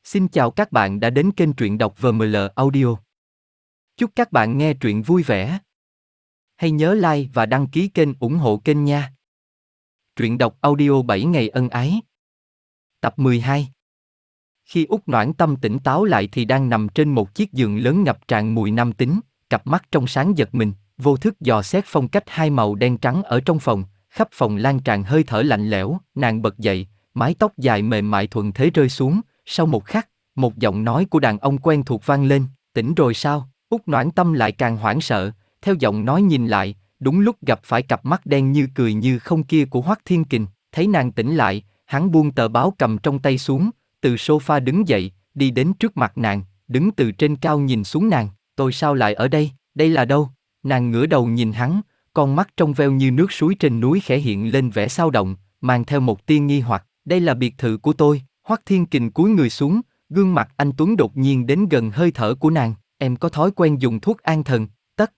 Xin chào các bạn đã đến kênh truyện đọc VML Audio. Chúc các bạn nghe truyện vui vẻ. Hãy nhớ like và đăng ký kênh ủng hộ kênh nha. Truyện đọc audio 7 ngày ân ái. Tập 12. Khi Út Noãn Tâm tỉnh táo lại thì đang nằm trên một chiếc giường lớn ngập tràn mùi nam tính, cặp mắt trong sáng giật mình, vô thức dò xét phong cách hai màu đen trắng ở trong phòng, khắp phòng lan tràn hơi thở lạnh lẽo. Nàng bật dậy, mái tóc dài mềm mại thuận thế rơi xuống. Sau một khắc, một giọng nói của đàn ông quen thuộc vang lên. Tỉnh rồi sao? Út Noãn Tâm lại càng hoảng sợ, theo giọng nói nhìn lại, đúng lúc gặp phải cặp mắt đen như cười như không kia của Hoắc Thiên Kình. Thấy nàng tỉnh lại, hắn buông tờ báo cầm trong tay xuống, từ sofa đứng dậy, đi đến trước mặt nàng, đứng từ trên cao nhìn xuống nàng. Tôi sao lại ở đây? Đây là đâu? Nàng ngửa đầu nhìn hắn, con mắt trong veo như nước suối trên núi khẽ hiện lên vẻ xao động, mang theo một tia nghi hoặc. Đây là biệt thự của tôi. Hoắc Thiên Kình cúi người xuống, gương mặt anh tuấn đột nhiên đến gần hơi thở của nàng. Em có thói quen dùng thuốc an thần, tất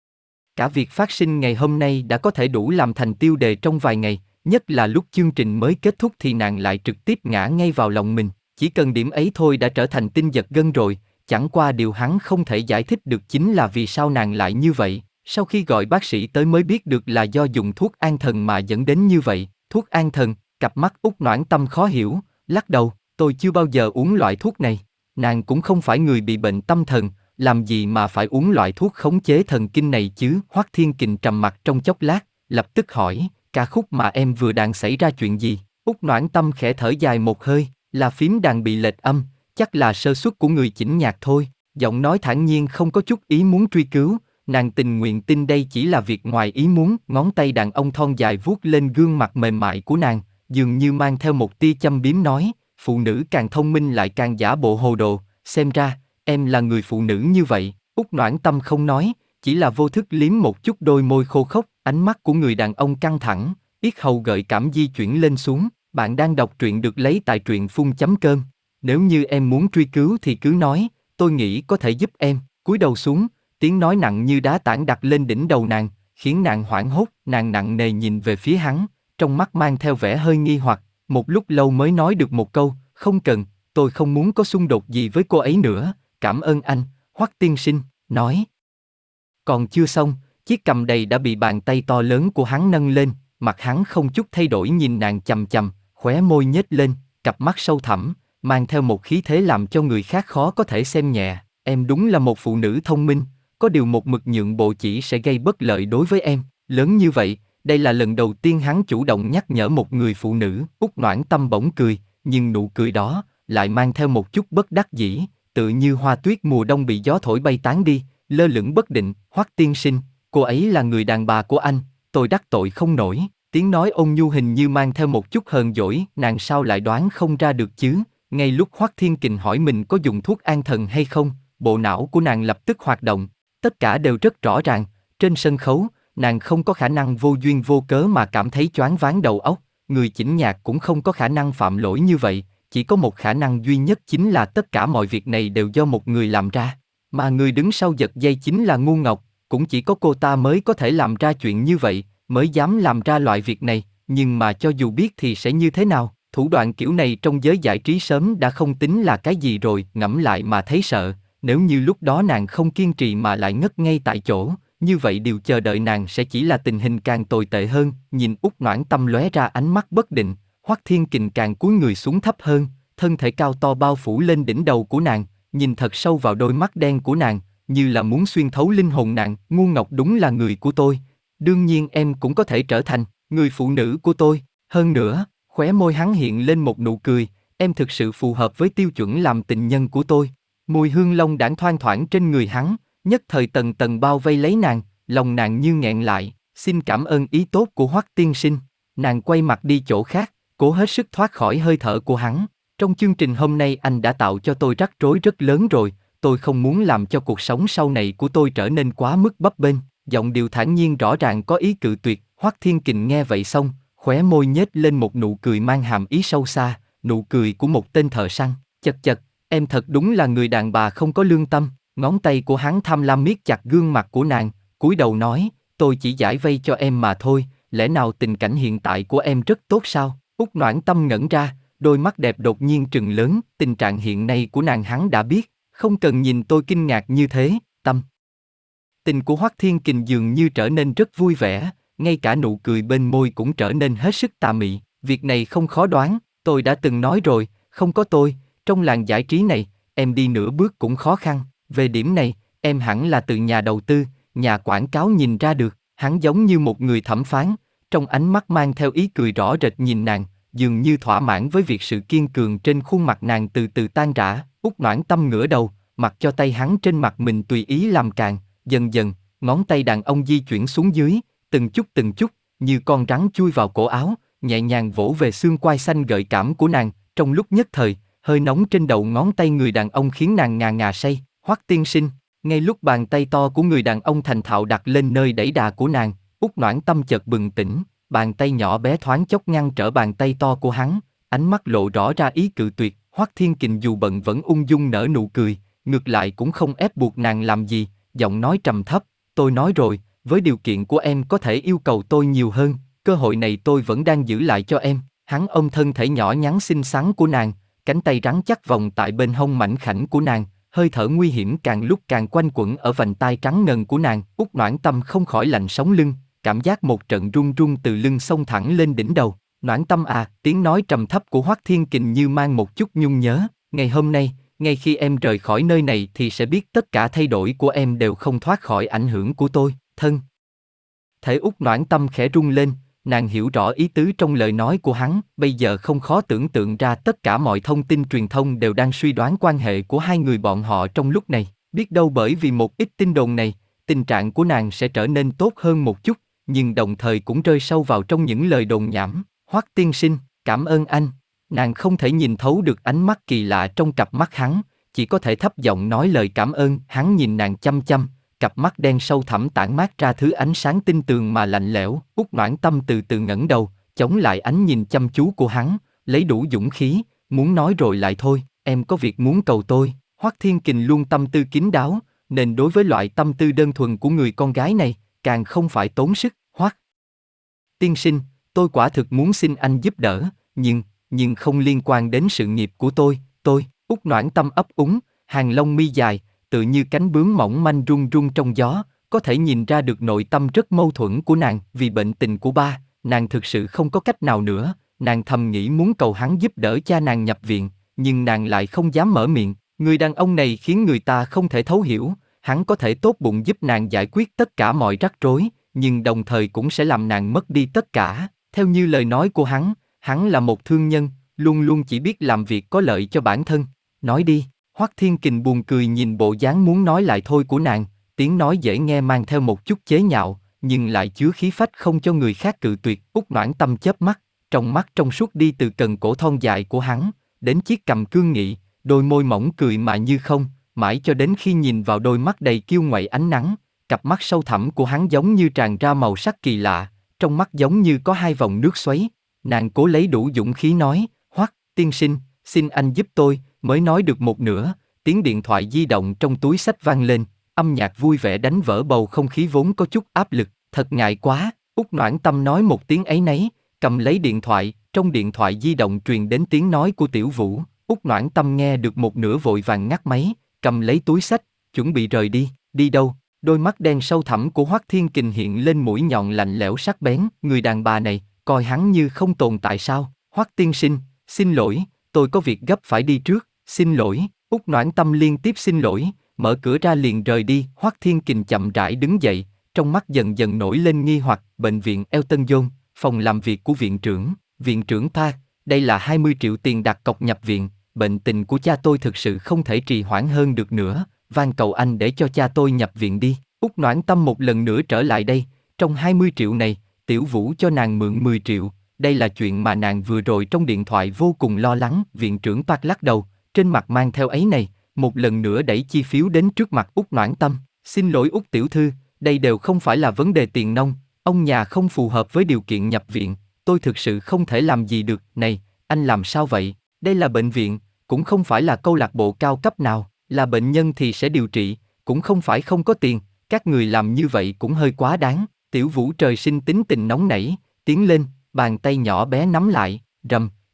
cả việc phát sinh ngày hôm nay đã có thể đủ làm thành tiêu đề trong vài ngày, nhất là lúc chương trình mới kết thúc thì nàng lại trực tiếp ngã ngay vào lòng mình. Chỉ cần điểm ấy thôi đã trở thành tinh giật gân rồi, chẳng qua điều hắn không thể giải thích được chính là vì sao nàng lại như vậy. Sau khi gọi bác sĩ tới mới biết được là do dùng thuốc an thần mà dẫn đến như vậy. Thuốc an thần, cặp mắt Út Noãn Tâm khó hiểu, lắc đầu, tôi chưa bao giờ uống loại thuốc này. Nàng cũng không phải người bị bệnh tâm thần, làm gì mà phải uống loại thuốc khống chế thần kinh này chứ? Hoắc Thiên Kình trầm mặc trong chốc lát, lập tức hỏi, ca khúc mà em vừa đàn xảy ra chuyện gì? Út Noãn Tâm khẽ thở dài một hơi, là phím đàn bị lệch âm, chắc là sơ suất của người chỉnh nhạc thôi. Giọng nói thản nhiên không có chút ý muốn truy cứu, nàng tình nguyện tin đây chỉ là việc ngoài ý muốn. Ngón tay đàn ông thon dài vuốt lên gương mặt mềm mại của nàng, dường như mang theo một tia châm biếm nói, phụ nữ càng thông minh lại càng giả bộ hồ đồ, xem ra, em là người phụ nữ như vậy. Út Noãn Tâm không nói, chỉ là vô thức liếm một chút đôi môi khô khốc, ánh mắt của người đàn ông căng thẳng, yết hầu gợi cảm di chuyển lên xuống. Bạn đang đọc truyện được lấy tại truyện.com. Nếu như em muốn truy cứu thì cứ nói, tôi nghĩ có thể giúp em. Cúi đầu xuống, tiếng nói nặng như đá tảng đặt lên đỉnh đầu nàng, khiến nàng hoảng hốt. Nàng nặng nề nhìn về phía hắn, trong mắt mang theo vẻ hơi nghi hoặc, một lúc lâu mới nói được một câu, không cần, tôi không muốn có xung đột gì với cô ấy nữa, cảm ơn anh. Hoắc tiên sinh, nói. Còn chưa xong, chiếc cằm đầy đã bị bàn tay to lớn của hắn nâng lên, mặt hắn không chút thay đổi nhìn nàng chằm chằm, khóe môi nhếch lên, cặp mắt sâu thẳm, mang theo một khí thế làm cho người khác khó có thể xem nhẹ. Em đúng là một phụ nữ thông minh, có điều một mực nhượng bộ chỉ sẽ gây bất lợi đối với em. Lớn như vậy, đây là lần đầu tiên hắn chủ động nhắc nhở một người phụ nữ. Út Noãn Tâm bỗng cười, nhưng nụ cười đó lại mang theo một chút bất đắc dĩ, tựa như hoa tuyết mùa đông bị gió thổi bay tán đi, lơ lửng bất định. Hoắc tiên sinh, cô ấy là người đàn bà của anh, tôi đắc tội không nổi. Tiếng nói ôn nhu hình như mang theo một chút hờn dỗi, nàng sao lại đoán không ra được chứ? Ngay lúc Hoắc Thiên Kình hỏi mình có dùng thuốc an thần hay không, bộ não của nàng lập tức hoạt động. Tất cả đều rất rõ ràng, trên sân khấu, nàng không có khả năng vô duyên vô cớ mà cảm thấy choáng váng đầu óc, người chỉnh nhạc cũng không có khả năng phạm lỗi như vậy, chỉ có một khả năng duy nhất chính là tất cả mọi việc này đều do một người làm ra, mà người đứng sau giật dây chính là ngu ngọc, cũng chỉ có cô ta mới có thể làm ra chuyện như vậy, mới dám làm ra loại việc này, nhưng mà cho dù biết thì sẽ như thế nào, thủ đoạn kiểu này trong giới giải trí sớm đã không tính là cái gì rồi, ngẫm lại mà thấy sợ, nếu như lúc đó nàng không kiên trì mà lại ngất ngay tại chỗ, như vậy điều chờ đợi nàng sẽ chỉ là tình hình càng tồi tệ hơn. Nhìn Út Noãn Tâm lóe ra ánh mắt bất định, Hoắc Thiên Kình càng cúi người xuống thấp hơn, thân thể cao to bao phủ lên đỉnh đầu của nàng, nhìn thật sâu vào đôi mắt đen của nàng, như là muốn xuyên thấu linh hồn nàng. Ngu ngọc đúng là người của tôi, đương nhiên em cũng có thể trở thành người phụ nữ của tôi. Hơn nữa, khóe môi hắn hiện lên một nụ cười, em thực sự phù hợp với tiêu chuẩn làm tình nhân của tôi. Mùi hương long đãng thoang thoảng trên người hắn, nhất thời tầng tầng bao vây lấy nàng, lòng nàng như nghẹn lại. Xin cảm ơn ý tốt của Hoắc tiên sinh. Nàng quay mặt đi chỗ khác, cố hết sức thoát khỏi hơi thở của hắn. Trong chương trình hôm nay anh đã tạo cho tôi rắc rối rất lớn rồi, tôi không muốn làm cho cuộc sống sau này của tôi trở nên quá mức bấp bênh. Giọng điệu thản nhiên rõ ràng có ý cự tuyệt. Hoắc Thiên Kình nghe vậy xong, khóe môi nhếch lên một nụ cười mang hàm ý sâu xa, nụ cười của một tên thợ săn. Chật chật, em thật đúng là người đàn bà không có lương tâm. Ngón tay của hắn tham lam miết chặt gương mặt của nàng, cúi đầu nói, tôi chỉ giải vây cho em mà thôi, lẽ nào tình cảnh hiện tại của em rất tốt sao? Út Noãn Tâm ngẩn ra, đôi mắt đẹp đột nhiên trừng lớn, tình trạng hiện nay của nàng hắn đã biết, không cần nhìn tôi kinh ngạc như thế, tâm. Tình của Hoắc Thiên Kình dường như trở nên rất vui vẻ, ngay cả nụ cười bên môi cũng trở nên hết sức tà mị, việc này không khó đoán, tôi đã từng nói rồi, không có tôi, trong làng giải trí này, em đi nửa bước cũng khó khăn, về điểm này, em hẳn là từ nhà đầu tư, nhà quảng cáo nhìn ra được, hắn giống như một người thẩm phán, trong ánh mắt mang theo ý cười rõ rệt nhìn nàng, dường như thỏa mãn với việc sự kiên cường trên khuôn mặt nàng từ từ tan rã, Út Noãn Tâm ngửa đầu, mặc cho tay hắn trên mặt mình tùy ý làm càng, dần dần, ngón tay đàn ông di chuyển xuống dưới, từng chút, như con rắn chui vào cổ áo, nhẹ nhàng vỗ về xương quai xanh gợi cảm của nàng, trong lúc nhất thời, hơi nóng trên đầu ngón tay người đàn ông khiến nàng ngà ngà say, Hoắc tiên sinh, ngay lúc bàn tay to của người đàn ông thành thạo đặt lên nơi đẩy đà của nàng, Út Noãn Tâm chợt bừng tỉnh, bàn tay nhỏ bé thoáng chốc ngăn trở bàn tay to của hắn, ánh mắt lộ rõ ra ý cự tuyệt, Hoắc Thiên Kình dù bận vẫn ung dung nở nụ cười, ngược lại cũng không ép buộc nàng làm gì, giọng nói trầm thấp, tôi nói rồi, với điều kiện của em có thể yêu cầu tôi nhiều hơn, cơ hội này tôi vẫn đang giữ lại cho em. Hắn ôm thân thể nhỏ nhắn xinh xắn của nàng, cánh tay rắn chắc vòng tại bên hông mảnh khảnh của nàng, hơi thở nguy hiểm càng lúc càng quanh quẩn ở vành tai trắng ngần của nàng. Út Noãn Tâm không khỏi lạnh sống lưng, cảm giác một trận run run từ lưng xông thẳng lên đỉnh đầu. Noãn Tâm à, tiếng nói trầm thấp của Hoắc Thiên Kình như mang một chút nhung nhớ. Ngày hôm nay, ngay khi em rời khỏi nơi này thì sẽ biết tất cả thay đổi của em đều không thoát khỏi ảnh hưởng của tôi, thân. Thể Út Noãn Tâm khẽ rung lên, nàng hiểu rõ ý tứ trong lời nói của hắn, bây giờ không khó tưởng tượng ra tất cả mọi thông tin truyền thông đều đang suy đoán quan hệ của hai người bọn họ trong lúc này, biết đâu bởi vì một ít tin đồn này, tình trạng của nàng sẽ trở nên tốt hơn một chút, nhưng đồng thời cũng rơi sâu vào trong những lời đồn nhảm. Hoắc tiên sinh, cảm ơn anh. Nàng không thể nhìn thấu được ánh mắt kỳ lạ trong cặp mắt hắn, chỉ có thể thấp giọng nói lời cảm ơn. Hắn nhìn nàng chăm chăm, cặp mắt đen sâu thẳm tản mát ra thứ ánh sáng tinh tường mà lạnh lẽo. Út Noãn Tâm từ từ ngẩng đầu, chống lại ánh nhìn chăm chú của hắn, lấy đủ dũng khí, muốn nói rồi lại thôi. Em có việc muốn cầu tôi. Hoắc Thiên Kình luôn tâm tư kín đáo, nên đối với loại tâm tư đơn thuần của người con gái này, càng không phải tốn sức. Hoắc tiên sinh, tôi quả thực muốn xin anh giúp đỡ, nhưng không liên quan đến sự nghiệp của tôi. Út Noãn Tâm ấp úng, hàng lông mi dài, tự như cánh bướm mỏng manh run run trong gió, có thể nhìn ra được nội tâm rất mâu thuẫn của nàng. Vì bệnh tình của ba, nàng thực sự không có cách nào nữa, nàng thầm nghĩ muốn cầu hắn giúp đỡ cha nàng nhập viện, nhưng nàng lại không dám mở miệng. Người đàn ông này khiến người ta không thể thấu hiểu, hắn có thể tốt bụng giúp nàng giải quyết tất cả mọi rắc rối, nhưng đồng thời cũng sẽ làm nàng mất đi tất cả. Theo như lời nói của hắn là một thương nhân, luôn luôn chỉ biết làm việc có lợi cho bản thân. Nói đi. Hoắc Thiên Kình buồn cười nhìn bộ dáng muốn nói lại thôi của nàng, tiếng nói dễ nghe mang theo một chút chế nhạo, nhưng lại chứa khí phách không cho người khác cự tuyệt. Út Noãn Tâm chớp mắt, trong mắt trong suốt đi từ cần cổ thon dài của hắn, đến chiếc cằm cương nghị, đôi môi mỏng cười mà như không, mãi cho đến khi nhìn vào đôi mắt đầy kiêu ngạo ánh nắng, cặp mắt sâu thẳm của hắn giống như tràn ra màu sắc kỳ lạ, trong mắt giống như có hai vòng nước xoáy. Nàng cố lấy đủ dũng khí nói, Hoắc tiên sinh, xin anh giúp tôi. Mới nói được một nửa, tiếng điện thoại di động trong túi xách vang lên, âm nhạc vui vẻ đánh vỡ bầu không khí vốn có chút áp lực. Thật ngại quá, Út Noãn Tâm nói một tiếng áy náy, cầm lấy điện thoại. Trong điện thoại di động truyền đến tiếng nói của Tiểu Vũ. Út Noãn Tâm nghe được một nửa vội vàng ngắt máy, cầm lấy túi xách, chuẩn bị rời đi. Đi đâu? Đôi mắt đen sâu thẳm của Hoắc Thiên Kình hiện lên mũi nhọn lạnh lẽo sắc bén. Người đàn bà này, coi hắn như không tồn tại sao? Hoắc tiên sinh, xin lỗi, tôi có việc gấp phải đi trước. Xin lỗi. Út Noãn Tâm liên tiếp xin lỗi, mở cửa ra liền rời đi. Hoắc Thiên Kình chậm rãi đứng dậy, trong mắt dần dần nổi lên nghi hoặc. Bệnh viện Elton John, phòng làm việc của viện trưởng Park, đây là 20 triệu tiền đặt cọc nhập viện. Bệnh tình của cha tôi thực sự không thể trì hoãn hơn được nữa, van cầu anh để cho cha tôi nhập viện đi. Út Noãn Tâm một lần nữa trở lại đây, trong 20 triệu này, Tiểu Vũ cho nàng mượn 10 triệu, đây là chuyện mà nàng vừa rồi trong điện thoại vô cùng lo lắng. Viện trưởng Park lắc đầu, trên mặt mang theo áy này, một lần nữa đẩy chi phiếu đến trước mặt Út Noãn Tâm. Xin lỗi Út tiểu thư, đây đều không phải là vấn đề tiền nong, ông nhà không phù hợp với điều kiện nhập viện, tôi thực sự không thể làm gì được. Này, anh làm sao vậy? Đây là bệnh viện, cũng không phải là câu lạc bộ cao cấp nào, là bệnh nhân thì sẽ điều trị, cũng không phải không có tiền, các người làm như vậy cũng hơi quá đáng. Tiểu Vũ trời sinh tính tình nóng nảy, tiến lên, bàn tay nhỏ bé nắm lại, rầm,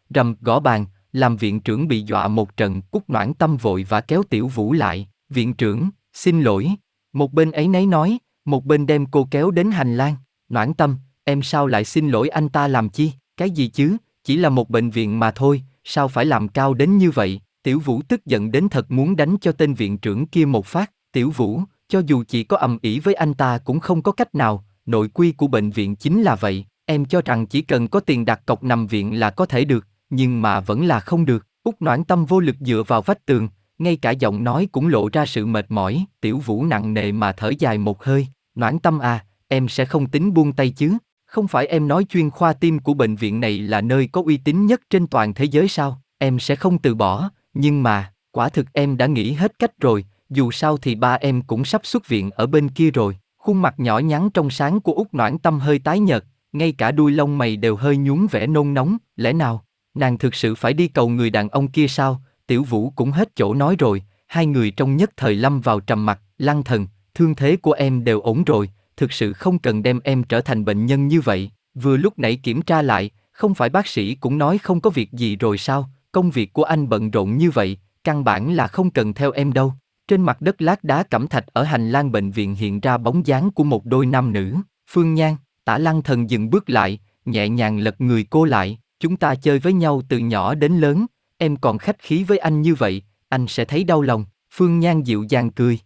rầm gõ bàn, làm viện trưởng bị dọa một trận. Út Noãn Tâm vội và kéo Tiểu Vũ lại. Viện trưởng, xin lỗi. Một bên áy náy nói, một bên đem cô kéo đến hành lang. Noãn Tâm, em sao lại xin lỗi anh ta làm chi? Cái gì chứ, chỉ là một bệnh viện mà thôi, sao phải làm cao đến như vậy? Tiểu Vũ tức giận đến thật muốn đánh cho tên viện trưởng kia một phát. Tiểu Vũ, cho dù chị có ầm ĩ với anh ta cũng không có cách nào, nội quy của bệnh viện chính là vậy. Em cho rằng chỉ cần có tiền đặt cọc nằm viện là có thể được, nhưng mà vẫn là không được. Út Noãn Tâm vô lực dựa vào vách tường, ngay cả giọng nói cũng lộ ra sự mệt mỏi. Tiểu Vũ nặng nề mà thở dài một hơi. Noãn Tâm à, em sẽ không tính buông tay chứ? Không phải em nói chuyên khoa tim của bệnh viện này là nơi có uy tín nhất trên toàn thế giới sao? Em sẽ không từ bỏ, nhưng mà, quả thực em đã nghĩ hết cách rồi, dù sao thì ba em cũng sắp xuất viện ở bên kia rồi. Khuôn mặt nhỏ nhắn trong sáng của Út Noãn Tâm hơi tái nhợt, ngay cả đuôi lông mày đều hơi nhuốm vẻ nôn nóng. Lẽ nào, nàng thực sự phải đi cầu người đàn ông kia sao? Tiểu Vũ cũng hết chỗ nói rồi. Hai người trong nhất thời lâm vào trầm mặc. Lăng Thần, thương thế của em đều ổn rồi, thực sự không cần đem em trở thành bệnh nhân như vậy. Vừa lúc nãy kiểm tra lại, không phải bác sĩ cũng nói không có việc gì rồi sao? Công việc của anh bận rộn như vậy, căn bản là không cần theo em đâu. Trên mặt đất lát đá cẩm thạch ở hành lang bệnh viện hiện ra bóng dáng của một đôi nam nữ. Phương Nhan, Tả Lăng Thần dừng bước lại, nhẹ nhàng lật người cô lại. Chúng ta chơi với nhau từ nhỏ đến lớn, em còn khách khí với anh như vậy, anh sẽ thấy đau lòng. Phương Nhan dịu dàng cười.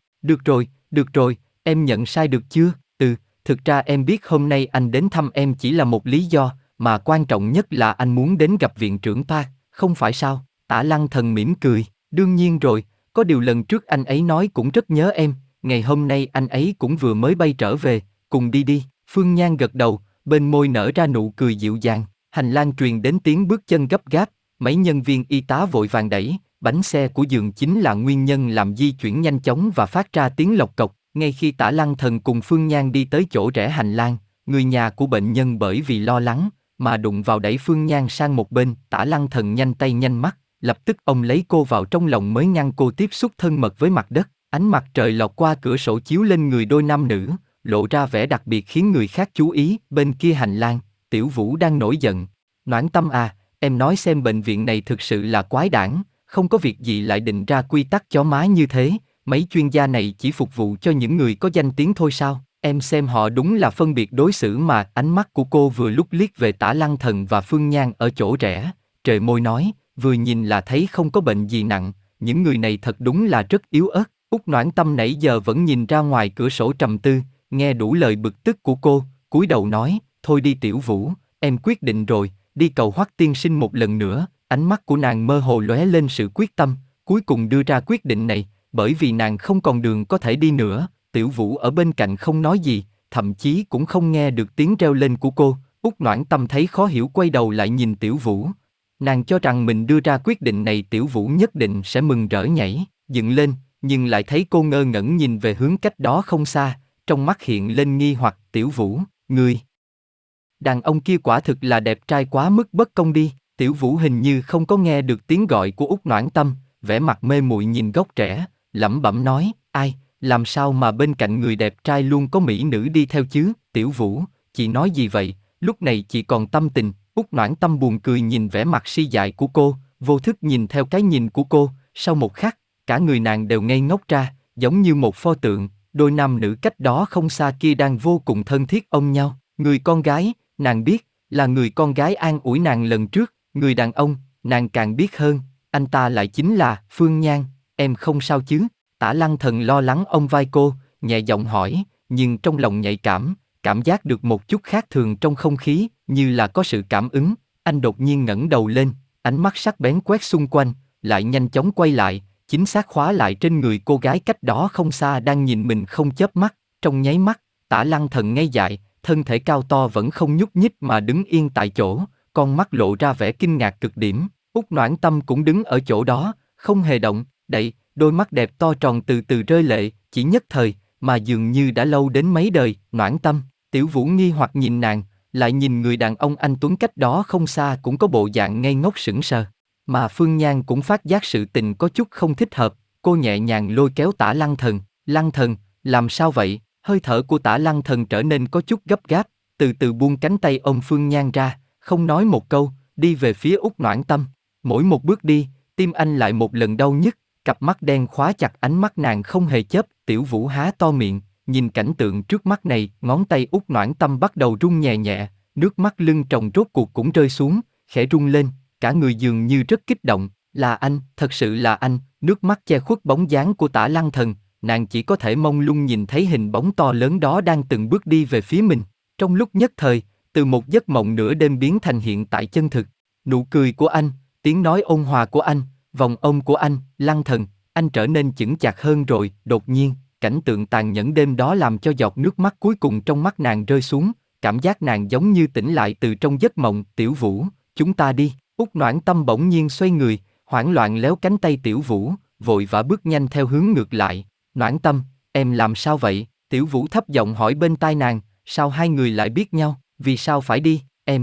Được rồi, em nhận sai được chưa? Thực ra em biết hôm nay anh đến thăm em chỉ là một lý do, mà quan trọng nhất là anh muốn đến gặp viện trưởng Park, không phải sao? Tả Lăng Thần mỉm cười. Đương nhiên rồi, có điều lần trước anh ấy nói cũng rất nhớ em, ngày hôm nay anh ấy cũng vừa mới bay trở về, cùng đi đi. Phương Nhan gật đầu, bên môi nở ra nụ cười dịu dàng. Hành lang truyền đến tiếng bước chân gấp gáp, mấy nhân viên y tá vội vàng đẩy, bánh xe của giường chính là nguyên nhân làm di chuyển nhanh chóng và phát ra tiếng lộc cộc. Ngay khi Tả Lăng Thần cùng Phương Nhan đi tới chỗ rẽ hành lang, người nhà của bệnh nhân bởi vì lo lắng mà đụng vào đẩy Phương Nhan sang một bên. Tả Lăng Thần nhanh tay nhanh mắt, lập tức ông lấy cô vào trong lòng mới ngăn cô tiếp xúc thân mật với mặt đất. Ánh mặt trời lọt qua cửa sổ chiếu lên người đôi nam nữ, lộ ra vẻ đặc biệt khiến người khác chú ý. Bên kia hành lang, Tiểu Vũ đang nổi giận. Noãn Tâm à, em nói xem bệnh viện này thực sự là quái đản, không có việc gì lại định ra quy tắc chó má như thế. Mấy chuyên gia này chỉ phục vụ cho những người có danh tiếng thôi sao? Em xem họ đúng là phân biệt đối xử mà. Ánh mắt của cô vừa lúc liếc về Tả Lăng Thần và Phương Nhan ở chỗ rẽ, trề môi nói, vừa nhìn là thấy không có bệnh gì nặng, những người này thật đúng là rất yếu ớt. Út Noãn Tâm nãy giờ vẫn nhìn ra ngoài cửa sổ trầm tư, nghe đủ lời bực tức của cô, cúi đầu nói, thôi đi Tiểu Vũ, em quyết định rồi, đi cầu Hoắc tiên sinh một lần nữa. Ánh mắt của nàng mơ hồ lóe lên sự quyết tâm, cuối cùng đưa ra quyết định này, bởi vì nàng không còn đường có thể đi nữa. Tiểu Vũ ở bên cạnh không nói gì, thậm chí cũng không nghe được tiếng reo lên của cô. Út Noãn Tâm thấy khó hiểu quay đầu lại nhìn Tiểu Vũ. Nàng cho rằng mình đưa ra quyết định này Tiểu Vũ nhất định sẽ mừng rỡ nhảy dựng lên, nhưng lại thấy cô ngơ ngẩn nhìn về hướng cách đó không xa, trong mắt hiện lên nghi hoặc. Tiểu Vũ, người đàn ông kia quả thực là đẹp trai quá mức bất công đi. Tiểu Vũ hình như không có nghe được tiếng gọi của Út Noãn Tâm, vẻ mặt mê muội nhìn góc rẽ, lẩm bẩm nói, ai, làm sao mà bên cạnh người đẹp trai luôn có mỹ nữ đi theo chứ? Tiểu Vũ, chị nói gì vậy? Lúc này chị còn tâm tình? Út Noãn Tâm buồn cười nhìn vẻ mặt si dại của cô, vô thức nhìn theo cái nhìn của cô. Sau một khắc, cả người nàng đều ngây ngốc ra, giống như một pho tượng. Đôi nam nữ cách đó không xa kia đang vô cùng thân thiết ôm nhau. Người con gái, nàng biết, là người con gái an ủi nàng lần trước. Người đàn ông, nàng càng biết hơn, anh ta lại chính là Phương Nhan. Em không sao chứ? Tả Lăng Thần lo lắng ôm vai cô, nhẹ giọng hỏi, nhưng trong lòng nhạy cảm, cảm giác được một chút khác thường trong không khí, như là có sự cảm ứng. Anh đột nhiên ngẩng đầu lên, ánh mắt sắc bén quét xung quanh, lại nhanh chóng quay lại, chính xác khóa lại trên người cô gái cách đó không xa đang nhìn mình không chớp mắt. Trong nháy mắt, Tả Lăng Thần ngây dại, thân thể cao to vẫn không nhúc nhích mà đứng yên tại chỗ, con mắt lộ ra vẻ kinh ngạc cực điểm. Út Noãn Tâm cũng đứng ở chỗ đó, không hề động đậy, đôi mắt đẹp to tròn từ từ rơi lệ, chỉ nhất thời, mà dường như đã lâu đến mấy đời. Noãn Tâm, Tiểu Vũ nghi hoặc nhìn nàng, lại nhìn người đàn ông anh tuấn cách đó không xa cũng có bộ dạng ngây ngốc sững sờ. Mà Phương Nhan cũng phát giác sự tình có chút không thích hợp, cô nhẹ nhàng lôi kéo Tả Lăng Thần. Lăng Thần, làm sao vậy? Hơi thở của Tả Lăng Thần trở nên có chút gấp gáp, từ từ buông cánh tay ôm Phương Nhan ra, không nói một câu, đi về phía Út Noãn Tâm. Mỗi một bước đi, tim anh lại một lần đau nhức, cặp mắt đen khóa chặt ánh mắt nàng không hề chớp. Tiểu Vũ há to miệng, nhìn cảnh tượng trước mắt này, ngón tay Út Noãn Tâm bắt đầu run nhẹ nhẹ, nước mắt lưng tròng rốt cuộc cũng rơi xuống, khẽ run lên, cả người dường như rất kích động. Là anh, thật sự là anh. Nước mắt che khuất bóng dáng của Tả Lăng Thần, nàng chỉ có thể mông lung nhìn thấy hình bóng to lớn đó đang từng bước đi về phía mình. Trong lúc nhất thời, từ một giấc mộng nửa đêm biến thành hiện tại chân thực. Nụ cười của anh, tiếng nói ôn hòa của anh, vòng ôm của anh, Lăng Thần, anh trở nên chững chạc hơn rồi. Đột nhiên, cảnh tượng tàn nhẫn đêm đó làm cho giọt nước mắt cuối cùng trong mắt nàng rơi xuống, cảm giác nàng giống như tỉnh lại từ trong giấc mộng. Tiểu Vũ, chúng ta đi. Út Noãn Tâm bỗng nhiên xoay người, hoảng loạn léo cánh tay Tiểu Vũ, vội vã bước nhanh theo hướng ngược lại. Noãn Tâm, em làm sao vậy? Tiểu Vũ thấp giọng hỏi bên tai nàng, sao hai người lại biết nhau, vì sao phải đi? Em,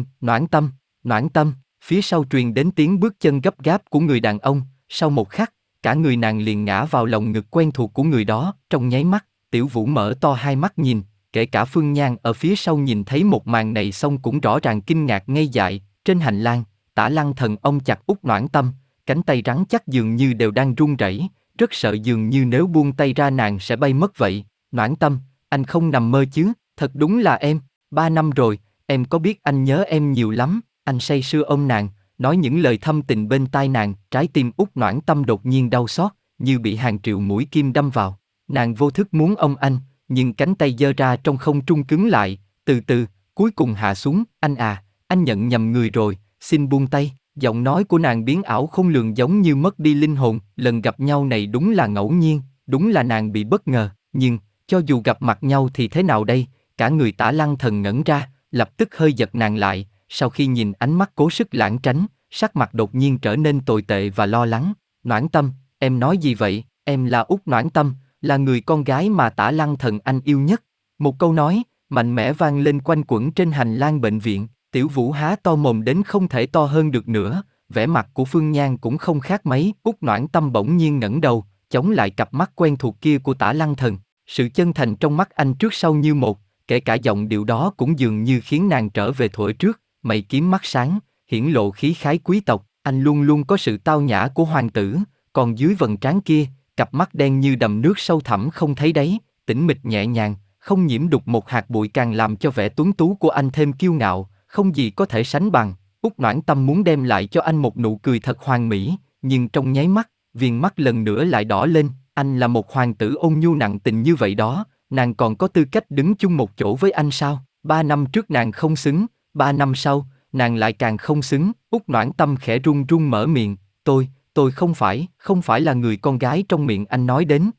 Noãn Tâm, phía sau truyền đến tiếng bước chân gấp gáp của người đàn ông. Sau một khắc, cả người nàng liền ngã vào lòng ngực quen thuộc của người đó. Trong nháy mắt, Tiểu Vũ mở to hai mắt nhìn, kể cả Phương Nhan ở phía sau nhìn thấy một màn này xong cũng rõ ràng kinh ngạc ngây dại. Trên hành lang, Tả Lăng Thần ôm chặt Út Noãn Tâm, cánh tay rắn chắc dường như đều đang run rẩy, rất sợ dường như nếu buông tay ra nàng sẽ bay mất vậy. Noãn Tâm, anh không nằm mơ chứ, thật đúng là em, 3 năm rồi, em có biết anh nhớ em nhiều lắm. Anh say sưa ôm nàng, nói những lời thâm tình bên tai nàng. Trái tim Út Noãn Tâm đột nhiên đau xót, như bị hàng triệu mũi kim đâm vào. Nàng vô thức muốn ôm anh, nhưng cánh tay giơ ra trong không trung cứng lại, từ từ, cuối cùng hạ xuống. Anh à, anh nhận nhầm người rồi, xin buông tay. Giọng nói của nàng biến ảo không lường giống như mất đi linh hồn. Lần gặp nhau này đúng là ngẫu nhiên, đúng là nàng bị bất ngờ, nhưng cho dù gặp mặt nhau thì thế nào đây? Cả người Tả Lăng Thần ngẩn ra, lập tức hơi giật nàng lại. Sau khi nhìn ánh mắt cố sức lảng tránh, sắc mặt đột nhiên trở nên tồi tệ và lo lắng. Noãn Tâm, em nói gì vậy? Em là Út Noãn Tâm, là người con gái mà Tả Lăng Thần anh yêu nhất. Một câu nói mạnh mẽ vang lên quanh quẩn trên hành lang bệnh viện. Tiểu Vũ há to mồm đến không thể to hơn được nữa, vẻ mặt của Phương Nhan cũng không khác mấy. Út Noãn Tâm bỗng nhiên ngẩng đầu, chống lại cặp mắt quen thuộc kia của Tả Lăng Thần. Sự chân thành trong mắt anh trước sau như một, kể cả giọng điệu đó cũng dường như khiến nàng trở về thuở trước. Mày kiếm mắt sáng, hiển lộ khí khái quý tộc. Anh luôn luôn có sự tao nhã của hoàng tử, còn dưới vầng trán kia, cặp mắt đen như đầm nước sâu thẳm không thấy đáy, tĩnh mịch nhẹ nhàng, không nhiễm đục một hạt bụi, càng làm cho vẻ tuấn tú của anh thêm kiêu ngạo, không gì có thể sánh bằng. Út Noãn Tâm muốn đem lại cho anh một nụ cười thật hoàn mỹ, nhưng trong nháy mắt, viền mắt lần nữa lại đỏ lên. Anh là một hoàng tử ôn nhu nặng tình như vậy đó, nàng còn có tư cách đứng chung một chỗ với anh sao? 3 năm trước nàng không xứng, 3 năm sau, nàng lại càng không xứng. Út Noãn Tâm khẽ run run mở miệng, tôi không phải là người con gái trong miệng anh nói đến,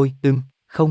không.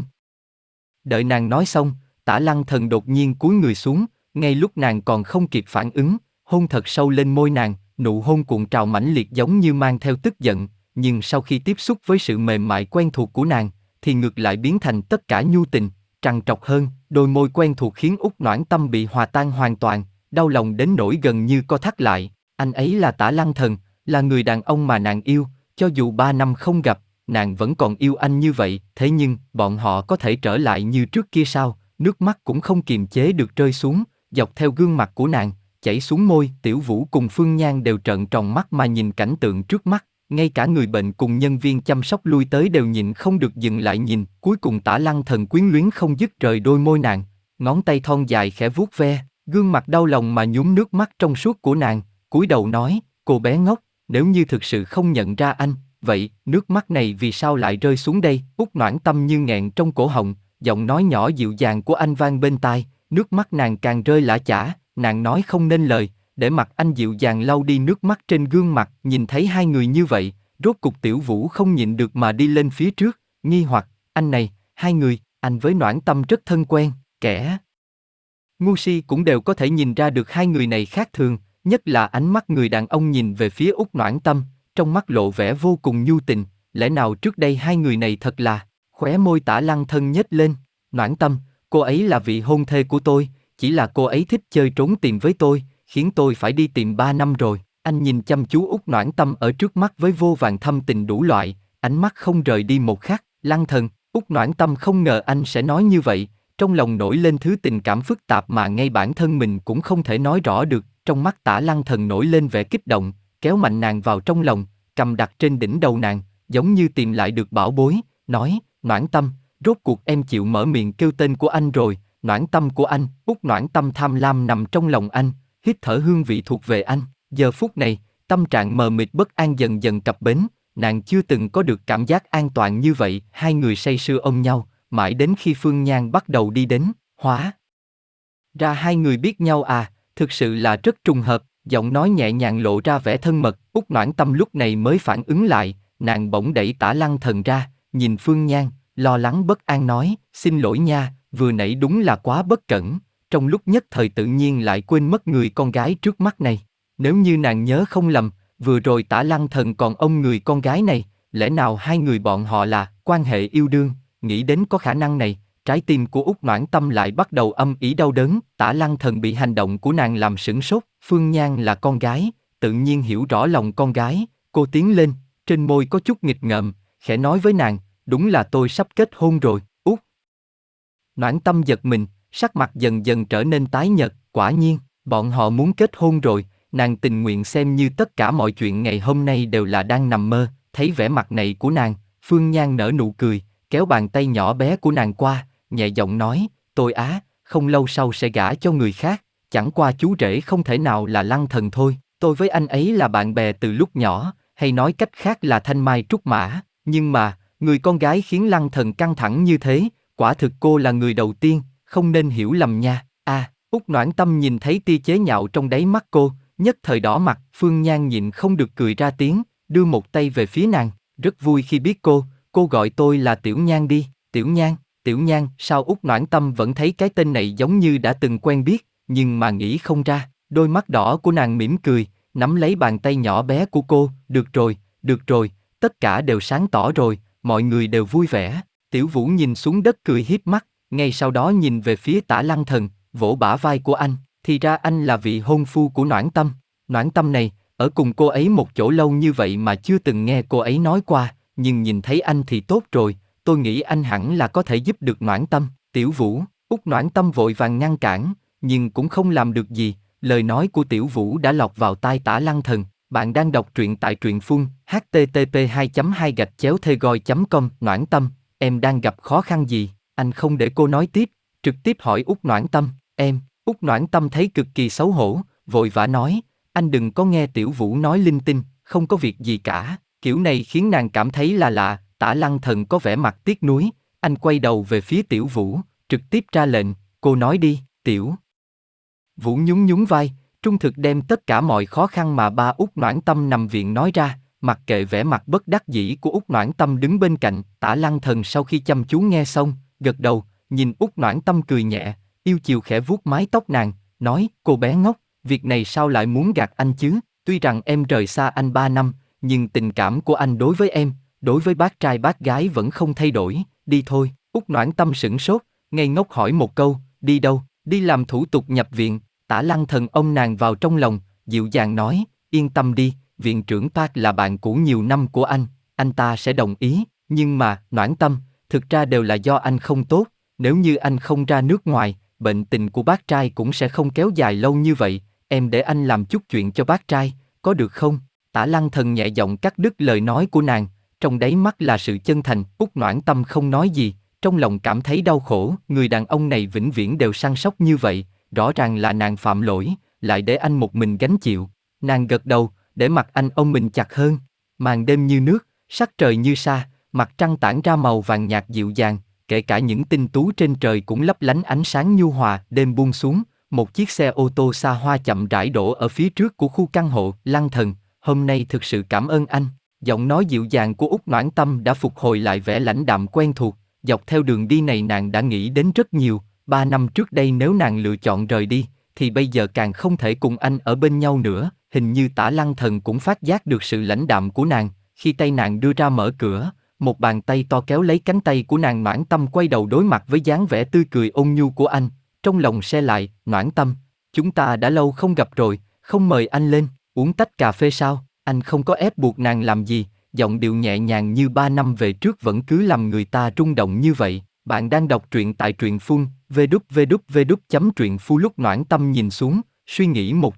Đợi nàng nói xong, Tả Lăng Thần đột nhiên cúi người xuống, ngay lúc nàng còn không kịp phản ứng, hôn thật sâu lên môi nàng. Nụ hôn cuộn trào mãnh liệt giống như mang theo tức giận, nhưng sau khi tiếp xúc với sự mềm mại quen thuộc của nàng, thì ngược lại biến thành tất cả nhu tình, trằn trọc hơn. Đôi môi quen thuộc khiến Út Noãn Tâm bị hòa tan hoàn toàn, đau lòng đến nỗi gần như co thắt lại. Anh ấy là Tả Lăng Thần, là người đàn ông mà nàng yêu, cho dù 3 năm không gặp, nàng vẫn còn yêu anh như vậy. Thế nhưng, bọn họ có thể trở lại như trước kia sao? Nước mắt cũng không kiềm chế được rơi xuống, dọc theo gương mặt của nàng, chảy xuống môi. Tiểu Vũ cùng Phương Nhan đều trợn tròn mắt mà nhìn cảnh tượng trước mắt, ngay cả người bệnh cùng nhân viên chăm sóc lui tới đều nhịn không được dừng lại nhìn. Cuối cùng Tả Lăng Thần quyến luyến không dứt rời đôi môi nàng, ngón tay thon dài khẽ vuốt ve gương mặt đau lòng mà nhuốm nước mắt trong suốt của nàng, cúi đầu nói, cô bé ngốc, nếu như thực sự không nhận ra anh, vậy nước mắt này vì sao lại rơi xuống đây? Út Noãn Tâm như nghẹn trong cổ họng, giọng nói nhỏ dịu dàng của anh vang bên tai, nước mắt nàng càng rơi lã chã, nàng nói không nên lời, để mặc anh dịu dàng lau đi nước mắt trên gương mặt. Nhìn thấy hai người như vậy, rốt cục Tiểu Vũ không nhịn được mà đi lên phía trước, nghi hoặc, anh này, hai người, anh với Noãn Tâm rất thân quen, kẻ ngu si cũng đều có thể nhìn ra được hai người này khác thường, nhất là ánh mắt người đàn ông nhìn về phía Út Noãn Tâm, trong mắt lộ vẻ vô cùng nhu tình. Lẽ nào trước đây hai người này thật là? Khóe môi Tả Lăng Thân nhếch lên, Noãn Tâm, cô ấy là vị hôn thê của tôi, chỉ là cô ấy thích chơi trốn tìm với tôi, khiến tôi phải đi tìm 3 năm rồi. Anh nhìn chăm chú Út Noãn Tâm ở trước mắt với vô vàn thâm tình đủ loại, ánh mắt không rời đi một khắc. Lăng Thần, Út Noãn Tâm không ngờ anh sẽ nói như vậy, trong lòng nổi lên thứ tình cảm phức tạp mà ngay bản thân mình cũng không thể nói rõ được. Trong mắt Tả Lăng Thần nổi lên vẻ kích động, kéo mạnh nàng vào trong lòng, cầm đặt trên đỉnh đầu nàng, giống như tìm lại được bảo bối, nói, Noãn Tâm, rốt cuộc em chịu mở miệng kêu tên của anh rồi, Noãn Tâm của anh. Út Noãn Tâm tham lam nằm trong lòng anh, hít thở hương vị thuộc về anh. Giờ phút này, tâm trạng mờ mịt bất an dần dần cập bến, nàng chưa từng có được cảm giác an toàn như vậy. Hai người say sưa ôm nhau, mãi đến khi Phương Nhan bắt đầu đi đến, hóa ra hai người biết nhau à, thực sự là rất trùng hợp. Giọng nói nhẹ nhàng lộ ra vẻ thân mật. Út Noãn Tâm lúc này mới phản ứng lại, nàng bỗng đẩy Tả Lăng Thần ra, nhìn Phương Nhan, lo lắng bất an nói, xin lỗi nha, vừa nãy đúng là quá bất cẩn, trong lúc nhất thời tự nhiên lại quên mất người con gái trước mắt này. Nếu như nàng nhớ không lầm, vừa rồi Tả Lăng Thần còn ôm người con gái này, lẽ nào hai người bọn họ là quan hệ yêu đương? Nghĩ đến có khả năng này, trái tim của Út Noãn Tâm lại bắt đầu âm ỉ đau đớn. Tả Lăng Thần bị hành động của nàng làm sửng sốt. Phương Nhan là con gái, tự nhiên hiểu rõ lòng con gái. Cô tiến lên, trên môi có chút nghịch ngợm, khẽ nói với nàng, đúng là tôi sắp kết hôn rồi. Út Noãn Tâm giật mình, sắc mặt dần dần trở nên tái nhợt. Quả nhiên, bọn họ muốn kết hôn rồi. Nàng tình nguyện xem như tất cả mọi chuyện ngày hôm nay đều là đang nằm mơ. Thấy vẻ mặt này của nàng, Phương Nhan nở nụ cười, kéo bàn tay nhỏ bé của nàng qua, nhẹ giọng nói, tôi không lâu sau sẽ gả cho người khác, chẳng qua chú rể không thể nào là Lăng Thần thôi. Tôi với anh ấy là bạn bè từ lúc nhỏ, hay nói cách khác là thanh mai trúc mã, nhưng mà, người con gái khiến Lăng Thần căng thẳng như thế, quả thực cô là người đầu tiên, không nên hiểu lầm nha. Út Noãn Tâm nhìn thấy tia chế nhạo trong đáy mắt cô, nhất thời đỏ mặt. Phương Nhan nhịn không được cười ra tiếng, đưa một tay về phía nàng, rất vui khi biết cô gọi tôi là Tiểu Nhan đi. Tiểu Nhan, sao? Út Noãn Tâm vẫn thấy cái tên này giống như đã từng quen biết, nhưng mà nghĩ không ra. Đôi mắt đỏ của nàng mỉm cười, nắm lấy bàn tay nhỏ bé của cô, được rồi, tất cả đều sáng tỏ rồi, mọi người đều vui vẻ. Tiểu Vũ nhìn xuống đất cười híp mắt, ngay sau đó nhìn về phía Tả Lăng Thần, vỗ bả vai của anh, thì ra anh là vị hôn phu của Noãn Tâm. Noãn Tâm này, ở cùng cô ấy một chỗ lâu như vậy mà chưa từng nghe cô ấy nói qua, nhưng nhìn thấy anh thì tốt rồi, tôi nghĩ anh hẳn là có thể giúp được Noãn Tâm. Tiểu Vũ, Út Noãn Tâm vội vàng ngăn cản, nhưng cũng không làm được gì. Lời nói của Tiểu Vũ đã lọt vào tai Tả Lăng Thần. Bạn đang đọc truyện tại truyện phun http://thegoi.com. Noãn Tâm, em đang gặp khó khăn gì? Anh không để cô nói tiếp, trực tiếp hỏi Út Noãn Tâm. Út Noãn Tâm thấy cực kỳ xấu hổ, vội vã nói, anh đừng có nghe Tiểu Vũ nói linh tinh, không có việc gì cả. Kiểu này khiến nàng cảm thấy là lạ. Tả Lăng Thần có vẻ mặt tiếc nuối, anh quay đầu về phía Tiểu Vũ, trực tiếp ra lệnh, cô nói đi. Tiểu Vũ nhún nhún vai, trung thực đem tất cả mọi khó khăn mà ba Út Noãn Tâm nằm viện nói ra, mặc kệ vẻ mặt bất đắc dĩ của Út Noãn Tâm đứng bên cạnh. Tả Lăng Thần sau khi chăm chú nghe xong, gật đầu, nhìn Út Noãn Tâm cười nhẹ, yêu chiều khẽ vuốt mái tóc nàng, nói, cô bé ngốc, việc này sao lại muốn gạt anh chứ? Tuy rằng em rời xa anh 3 năm, nhưng tình cảm của anh đối với em, đối với bác trai bác gái vẫn không thay đổi. Đi thôi. Út Noãn Tâm sửng sốt, ngây ngốc hỏi một câu, đi đâu? Đi làm thủ tục nhập viện. Tả Lăng Thần ôm nàng vào trong lòng, dịu dàng nói, yên tâm đi, viện trưởng Park là bạn cũ nhiều năm của anh ta sẽ đồng ý. Nhưng mà, Noãn Tâm, thực ra đều là do anh không tốt, nếu như anh không ra nước ngoài, bệnh tình của bác trai cũng sẽ không kéo dài lâu như vậy, em để anh làm chút chuyện cho bác trai, có được không? Tả Lăng Thần nhẹ giọng cắt đứt lời nói của nàng, trong đáy mắt là sự chân thành. Út Noãn Tâm không nói gì, trong lòng cảm thấy đau khổ, người đàn ông này vĩnh viễn đều săn sóc như vậy, rõ ràng là nàng phạm lỗi, lại để anh một mình gánh chịu. Nàng gật đầu, để mặt anh ôm mình chặt hơn. Màn đêm như nước, sắc trời như sa, mặt trăng tản ra màu vàng nhạt dịu dàng, kể cả những tinh tú trên trời cũng lấp lánh ánh sáng nhu hòa. Đêm buông xuống, một chiếc xe ô tô xa hoa chậm rãi đổ ở phía trước của khu căn hộ. Lăng Thần, hôm nay thực sự cảm ơn anh. Giọng nói dịu dàng của Út Noãn Tâm đã phục hồi lại vẻ lãnh đạm quen thuộc. Dọc theo đường đi này nàng đã nghĩ đến rất nhiều. 3 năm trước đây nếu nàng lựa chọn rời đi, thì bây giờ càng không thể cùng anh ở bên nhau nữa. Hình như Tả Lăng Thần cũng phát giác được sự lãnh đạm của nàng. Khi tay nàng đưa ra mở cửa, một bàn tay to kéo lấy cánh tay của nàng. Noãn Tâm quay đầu đối mặt với dáng vẻ tươi cười ôn nhu của anh, trong lòng se lại. Noãn Tâm, chúng ta đã lâu không gặp rồi, không mời anh lên uống tách cà phê sao? Anh không có ép buộc nàng làm gì, giọng điệu nhẹ nhàng như 3 năm về trước vẫn cứ làm người ta rung động như vậy. Bạn đang đọc truyện tại truyện phun, www.truyện.phu. Lúc Noãn Tâm nhìn xuống, suy nghĩ một chút,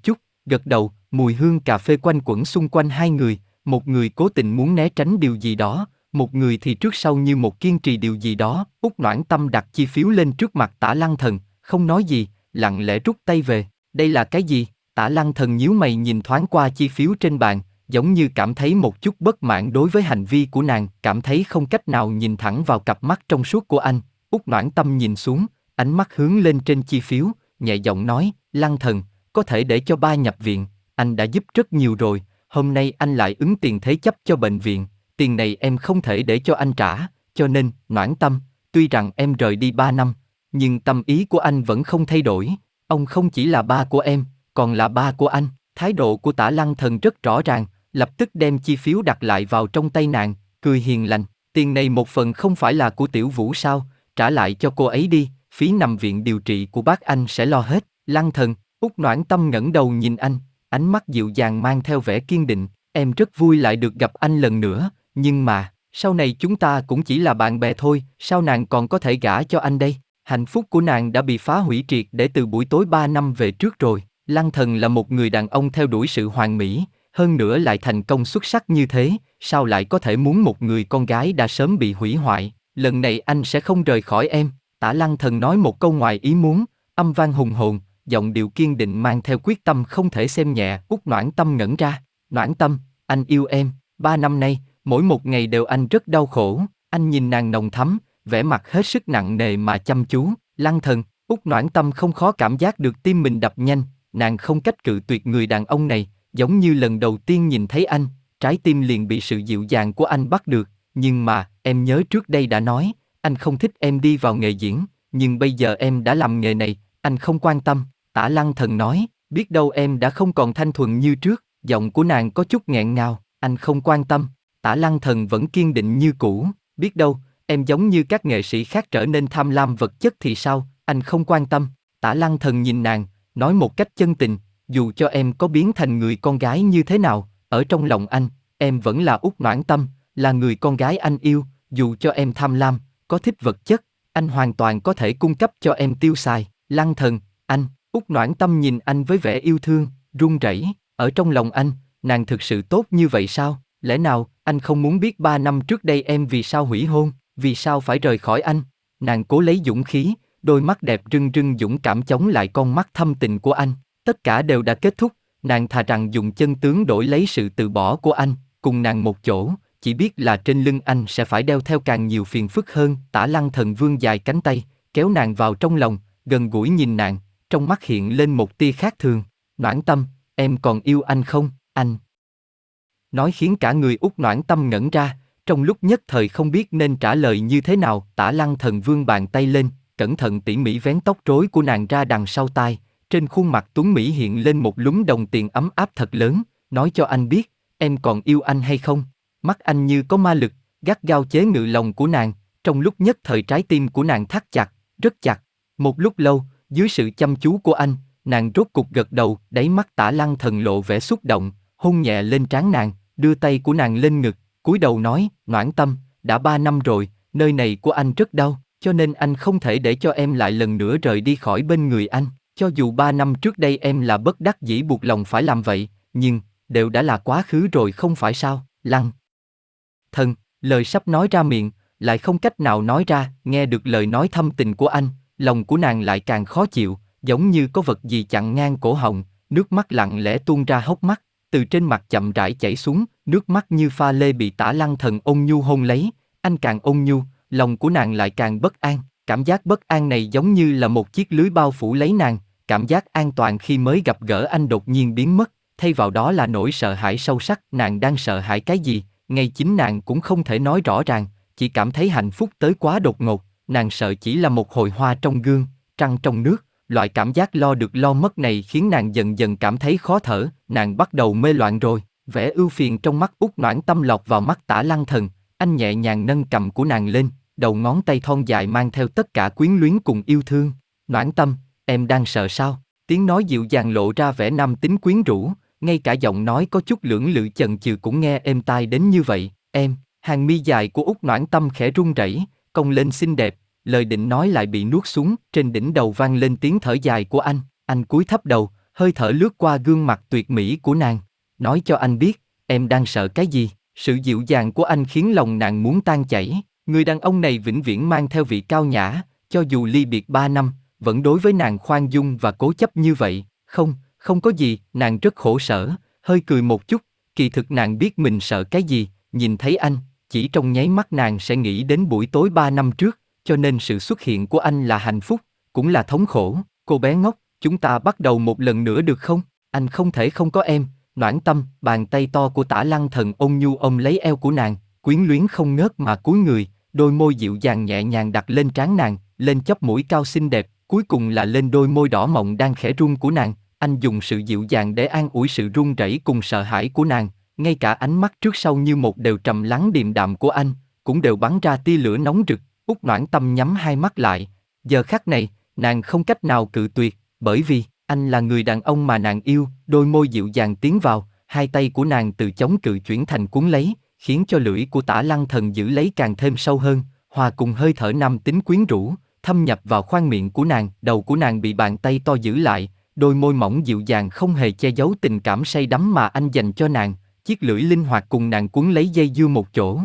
gật đầu, mùi hương cà phê quanh quẩn xung quanh hai người, một người cố tình muốn né tránh điều gì đó, một người thì trước sau như một kiên trì điều gì đó. Út Noãn Tâm đặt chi phiếu lên trước mặt Tả Lăng Thần, không nói gì, lặng lẽ rút tay về. Đây là cái gì? Tả Lăng Thần nhíu mày nhìn thoáng qua chi phiếu trên bàn, giống như cảm thấy một chút bất mãn đối với hành vi của nàng, cảm thấy không cách nào nhìn thẳng vào cặp mắt trong suốt của anh. Út Noãn Tâm nhìn xuống, ánh mắt hướng lên trên chi phiếu, nhẹ giọng nói, Lăng Thần, có thể để cho ba nhập viện, anh đã giúp rất nhiều rồi, hôm nay anh lại ứng tiền thế chấp cho bệnh viện, tiền này em không thể để cho anh trả, cho nên, Noãn Tâm, tuy rằng em rời đi 3 năm, nhưng tâm ý của anh vẫn không thay đổi, ông không chỉ là ba của em, còn là ba của anh. Thái độ của Tả Lăng Thần rất rõ ràng, lập tức đem chi phiếu đặt lại vào trong tay nàng, cười hiền lành, tiền này một phần không phải là của Tiểu Vũ sao, trả lại cho cô ấy đi, phí nằm viện điều trị của bác anh sẽ lo hết. Lăng Thần, Út Noãn Tâm ngẩng đầu nhìn anh, ánh mắt dịu dàng mang theo vẻ kiên định, em rất vui lại được gặp anh lần nữa, nhưng mà, sau này chúng ta cũng chỉ là bạn bè thôi, sao nàng còn có thể gả cho anh đây? Hạnh phúc của nàng đã bị phá hủy triệt để từ buổi tối 3 năm về trước rồi. Lăng Thần là một người đàn ông theo đuổi sự hoàn mỹ, hơn nữa lại thành công xuất sắc như thế, sao lại có thể muốn một người con gái đã sớm bị hủy hoại? Lần này anh sẽ không rời khỏi em. Tả Lăng Thần nói một câu ngoài ý muốn, âm vang hùng hồn, giọng điệu kiên định mang theo quyết tâm không thể xem nhẹ. Út Noãn Tâm ngẩn ra, Noãn Tâm, anh yêu em, 3 năm nay, mỗi một ngày đều anh rất đau khổ. Anh nhìn nàng nồng thắm, vẻ mặt hết sức nặng nề mà chăm chú. Lăng Thần, Út Noãn Tâm không khó cảm giác được tim mình đập nhanh, nàng không cách cự tuyệt người đàn ông này, giống như lần đầu tiên nhìn thấy anh, trái tim liền bị sự dịu dàng của anh bắt được. Nhưng mà, em nhớ trước đây đã nói, anh không thích em đi vào nghề diễn, nhưng bây giờ em đã làm nghề này, anh không quan tâm. Tả Lăng Thần nói, biết đâu em đã không còn thanh thuần như trước, giọng của nàng có chút nghẹn ngào, anh không quan tâm. Tả Lăng Thần vẫn kiên định như cũ, biết đâu, em giống như các nghệ sĩ khác trở nên tham lam vật chất thì sao, anh không quan tâm. Tả Lăng Thần nhìn nàng, nói một cách chân tình, dù cho em có biến thành người con gái như thế nào, ở trong lòng anh, em vẫn là Út Noãn Tâm, là người con gái anh yêu, dù cho em tham lam, có thích vật chất, anh hoàn toàn có thể cung cấp cho em tiêu xài. Lăng Thần, anh, Út Noãn Tâm nhìn anh với vẻ yêu thương, run rẩy, ở trong lòng anh, nàng thực sự tốt như vậy sao? Lẽ nào, anh không muốn biết 3 năm trước đây em vì sao hủy hôn, vì sao phải rời khỏi anh? Nàng cố lấy dũng khí, đôi mắt đẹp rưng rưng dũng cảm chống lại con mắt thâm tình của anh. Tất cả đều đã kết thúc, nàng thà rằng dùng chân tướng đổi lấy sự từ bỏ của anh, cùng nàng một chỗ, chỉ biết là trên lưng anh sẽ phải đeo theo càng nhiều phiền phức hơn. Tả Lăng Thần vươn dài cánh tay, kéo nàng vào trong lòng, gần gũi nhìn nàng, trong mắt hiện lên một tia khác thường. Noãn Tâm, em còn yêu anh không? Anh nói khiến cả người Út Noãn Tâm ngẩn ra, trong lúc nhất thời không biết nên trả lời như thế nào. Tả Lăng Thần vươn bàn tay lên, cẩn thận tỉ mỉ vén tóc rối của nàng ra đằng sau tai, trên khuôn mặt tuấn mỹ hiện lên một lúm đồng tiền ấm áp thật lớn, nói cho anh biết, em còn yêu anh hay không? Mắt anh như có ma lực, gắt gao chế ngự lòng của nàng, trong lúc nhất thời trái tim của nàng thắt chặt, rất chặt. Một lúc lâu, dưới sự chăm chú của anh, nàng rốt cục gật đầu, đáy mắt Tả Lăng Thần lộ vẻ xúc động, hôn nhẹ lên trán nàng, đưa tay của nàng lên ngực, cúi đầu nói, Noãn Tâm, đã 3 năm rồi, nơi này của anh rất đau, cho nên anh không thể để cho em lại lần nữa rời đi khỏi bên người anh. Cho dù 3 năm trước đây em là bất đắc dĩ buộc lòng phải làm vậy, nhưng, đều đã là quá khứ rồi không phải sao? Lăng Thần, lời sắp nói ra miệng, lại không cách nào nói ra. Nghe được lời nói thâm tình của anh, lòng của nàng lại càng khó chịu, giống như có vật gì chặn ngang cổ họng, nước mắt lặng lẽ tuôn ra hốc mắt, từ trên mặt chậm rãi chảy xuống, nước mắt như pha lê bị Tả Lăng Thần ôn nhu hôn lấy. Anh càng ôn nhu, lòng của nàng lại càng bất an, cảm giác bất an này giống như là một chiếc lưới bao phủ lấy nàng, cảm giác an toàn khi mới gặp gỡ anh đột nhiên biến mất, thay vào đó là nỗi sợ hãi sâu sắc. Nàng đang sợ hãi cái gì, ngay chính nàng cũng không thể nói rõ ràng, chỉ cảm thấy hạnh phúc tới quá đột ngột, nàng sợ chỉ là một hồi hoa trong gương, trăng trong nước. Loại cảm giác lo được lo mất này khiến nàng dần dần cảm thấy khó thở, nàng bắt đầu mê loạn rồi. Vẻ ưu phiền trong mắt Út Noãn Tâm lọt vào mắt Tả Lăng Thần, anh nhẹ nhàng nâng cằm của nàng lên, đầu ngón tay thon dài mang theo tất cả quyến luyến cùng yêu thương. Noãn Tâm, em đang sợ sao? Tiếng nói dịu dàng lộ ra vẻ nam tính quyến rũ, ngay cả giọng nói có chút lưỡng lự chần chừ cũng nghe êm tai đến như vậy. Em, hàng mi dài của Út Noãn Tâm khẽ run rẩy, cong lên xinh đẹp, lời định nói lại bị nuốt xuống. Trên đỉnh đầu vang lên tiếng thở dài của anh cúi thấp đầu, hơi thở lướt qua gương mặt tuyệt mỹ của nàng. Nói cho anh biết, em đang sợ cái gì? Sự dịu dàng của anh khiến lòng nàng muốn tan chảy. Người đàn ông này vĩnh viễn mang theo vị cao nhã, cho dù ly biệt 3 năm, vẫn đối với nàng khoan dung và cố chấp như vậy. Không, không có gì, nàng rất khổ sở, hơi cười một chút, kỳ thực nàng biết mình sợ cái gì, nhìn thấy anh, chỉ trong nháy mắt nàng sẽ nghĩ đến buổi tối 3 năm trước, cho nên sự xuất hiện của anh là hạnh phúc, cũng là thống khổ. Cô bé ngốc, chúng ta bắt đầu một lần nữa được không? Anh không thể không có em. Noãn Tâm, bàn tay to của Tả Lăng Thần ôn nhu ôm lấy eo của nàng, quyến luyến không ngớt mà cúi người, đôi môi dịu dàng nhẹ nhàng đặt lên trán nàng, lên chóp mũi cao xinh đẹp, cuối cùng là lên đôi môi đỏ mọng đang khẽ run của nàng. Anh dùng sự dịu dàng để an ủi sự run rẩy cùng sợ hãi của nàng, ngay cả ánh mắt trước sau như một đều trầm lắng điềm đạm của anh, cũng đều bắn ra tia lửa nóng rực. Út Noãn Tâm nhắm hai mắt lại, giờ khắc này, nàng không cách nào cự tuyệt, bởi vì anh là người đàn ông mà nàng yêu. Đôi môi dịu dàng tiến vào, hai tay của nàng từ chống cự chuyển thành cuốn lấy, khiến cho lưỡi của Tả Lăng Thần giữ lấy càng thêm sâu hơn, hòa cùng hơi thở nam tính quyến rũ, thâm nhập vào khoang miệng của nàng. Đầu của nàng bị bàn tay to giữ lại, đôi môi mỏng dịu dàng không hề che giấu tình cảm say đắm mà anh dành cho nàng, chiếc lưỡi linh hoạt cùng nàng cuốn lấy dây dưa một chỗ.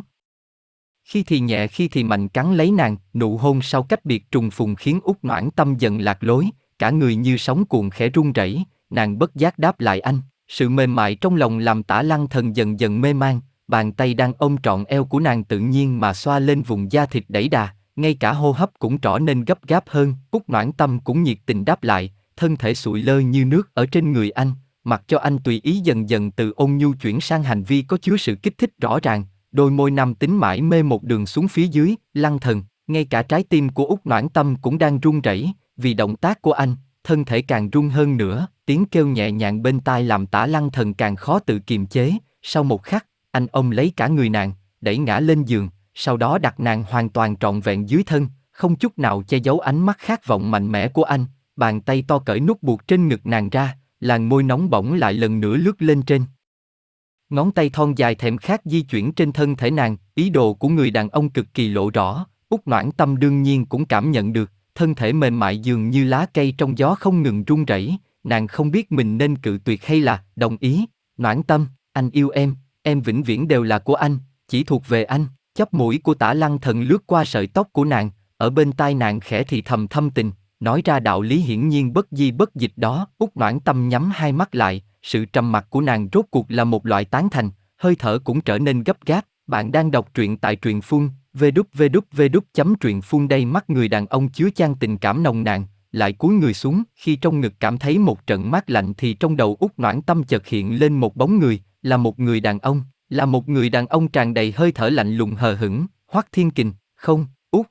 Khi thì nhẹ khi thì mạnh cắn lấy nàng, nụ hôn sau cách biệt trùng phùng khiến Út Noãn Tâm dần lạc lối, cả người như sóng cuồn khẽ run rẩy. Nàng bất giác đáp lại anh, sự mềm mại trong lòng làm Tả Lăng Thần dần dần mê man, bàn tay đang ôm trọn eo của nàng tự nhiên mà xoa lên vùng da thịt đẩy đà, ngay cả hô hấp cũng trở nên gấp gáp hơn. Út Noãn Tâm cũng nhiệt tình đáp lại, thân thể sụi lơ như nước ở trên người anh, mặc cho anh tùy ý dần dần từ ôn nhu chuyển sang hành vi có chứa sự kích thích rõ ràng. Đôi môi nam tính mãi mê một đường xuống phía dưới. Lăng Thần, ngay cả trái tim của Út Noãn Tâm cũng đang run rẩy, vì động tác của anh, thân thể càng run hơn nữa, tiếng kêu nhẹ nhàng bên tai làm Tả Lăng Thần càng khó tự kiềm chế. Sau một khắc, anh ôm lấy cả người nàng, đẩy ngã lên giường, sau đó đặt nàng hoàn toàn trọn vẹn dưới thân, không chút nào che giấu ánh mắt khát vọng mạnh mẽ của anh. Bàn tay to cởi nút buộc trên ngực nàng ra, làn môi nóng bỏng lại lần nữa lướt lên trên. Ngón tay thon dài thèm khát di chuyển trên thân thể nàng, ý đồ của người đàn ông cực kỳ lộ rõ. Út Noãn Tâm đương nhiên cũng cảm nhận được, thân thể mềm mại dường như lá cây trong gió không ngừng run rẩy. Nàng không biết mình nên cự tuyệt hay là đồng ý. Noãn Tâm, anh yêu em vĩnh viễn đều là của anh, chỉ thuộc về anh. Chóp mũi của Tả Lăng Thần lướt qua sợi tóc của nàng, ở bên tai nàng khẽ thì thầm thâm tình, nói ra đạo lý hiển nhiên bất di bất dịch đó. Út Noãn Tâm nhắm hai mắt lại, sự trầm mặc của nàng rốt cuộc là một loại tán thành, hơi thở cũng trở nên gấp gáp. Bạn đang đọc truyện tại Truyện Phun, www.truyện.phun. Đây mắt người đàn ông chứa chan tình cảm nồng nàn, lại cúi người xuống. Khi trong ngực cảm thấy một trận mát lạnh thì trong đầu Út Noãn Tâm chợt hiện lên một bóng người, là một người đàn ông, là một người đàn ông tràn đầy hơi thở lạnh lùng hờ hững. Hoắc Thiên Kình. Không, Út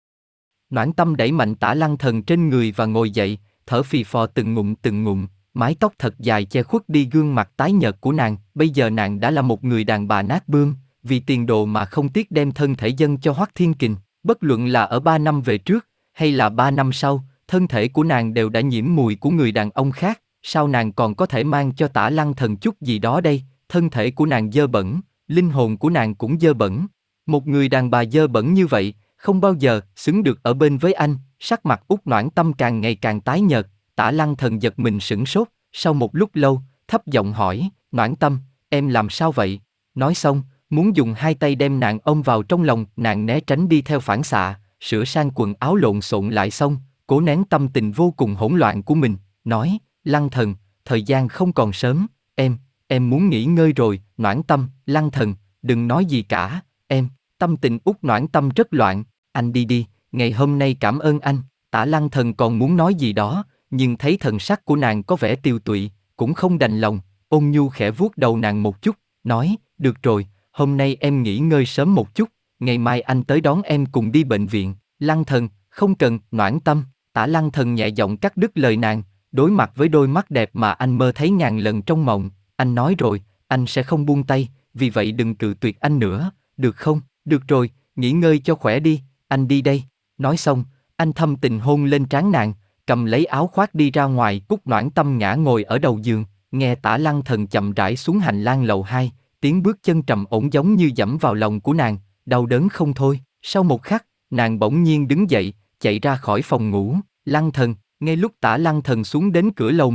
Noãn Tâm đẩy mạnh Tả Lăng Thần trên người và ngồi dậy, thở phì phò từng ngụm, mái tóc thật dài che khuất đi gương mặt tái nhợt của nàng. Bây giờ nàng đã là một người đàn bà nát bươm, vì tiền đồ mà không tiếc đem thân thể dâng cho Hoắc Thiên Kình. Bất luận là ở 3 năm về trước, hay là 3 năm sau, thân thể của nàng đều đã nhiễm mùi của người đàn ông khác. Sao nàng còn có thể mang cho Tả Lăng Thần chút gì đó đây? Thân thể của nàng dơ bẩn, linh hồn của nàng cũng dơ bẩn. Một người đàn bà dơ bẩn như vậy, không bao giờ xứng được ở bên với anh. Sắc mặt Út Noãn Tâm càng ngày càng tái nhợt. Tả Lăng Thần giật mình sửng sốt, sau một lúc lâu, thấp giọng hỏi, Noãn Tâm, em làm sao vậy? Nói xong, muốn dùng hai tay đem nàng ôm vào trong lòng. Nàng né tránh đi theo phản xạ, sửa sang quần áo lộn xộn lại xong, cố nén tâm tình vô cùng hỗn loạn của mình, nói, Lăng Thần, thời gian không còn sớm, em muốn nghỉ ngơi rồi. Noãn Tâm, Lăng Thần, đừng nói gì cả, tâm tình Út Noãn Tâm rất loạn, anh đi đi, ngày hôm nay cảm ơn anh. Tả Lăng Thần còn muốn nói gì đó, nhưng thấy thần sắc của nàng có vẻ tiều tụy, cũng không đành lòng, ôn nhu khẽ vuốt đầu nàng một chút, nói, được rồi, hôm nay em nghỉ ngơi sớm một chút, ngày mai anh tới đón em cùng đi bệnh viện. Lăng Thần, không cần. Noãn Tâm. Tả Lăng Thần nhẹ giọng cắt đứt lời nàng, đối mặt với đôi mắt đẹp mà anh mơ thấy ngàn lần trong mộng, anh nói rồi, anh sẽ không buông tay, vì vậy đừng cự tuyệt anh nữa, được không? Được rồi, nghỉ ngơi cho khỏe đi, anh đi đây. Nói xong, anh thâm tình hôn lên trán nàng, cầm lấy áo khoác đi ra ngoài. Út Noãn Tâm ngã ngồi ở đầu giường, nghe Tả Lăng Thần chậm rãi xuống hành lang lầu 2, tiếng bước chân trầm ổn giống như dẫm vào lòng của nàng, đau đớn không thôi. Sau một khắc, nàng bỗng nhiên đứng dậy, chạy ra khỏi phòng ngủ. Lăng Thần. Ngay lúc Tả Lăng Thần xuống đến cửa lầu 1,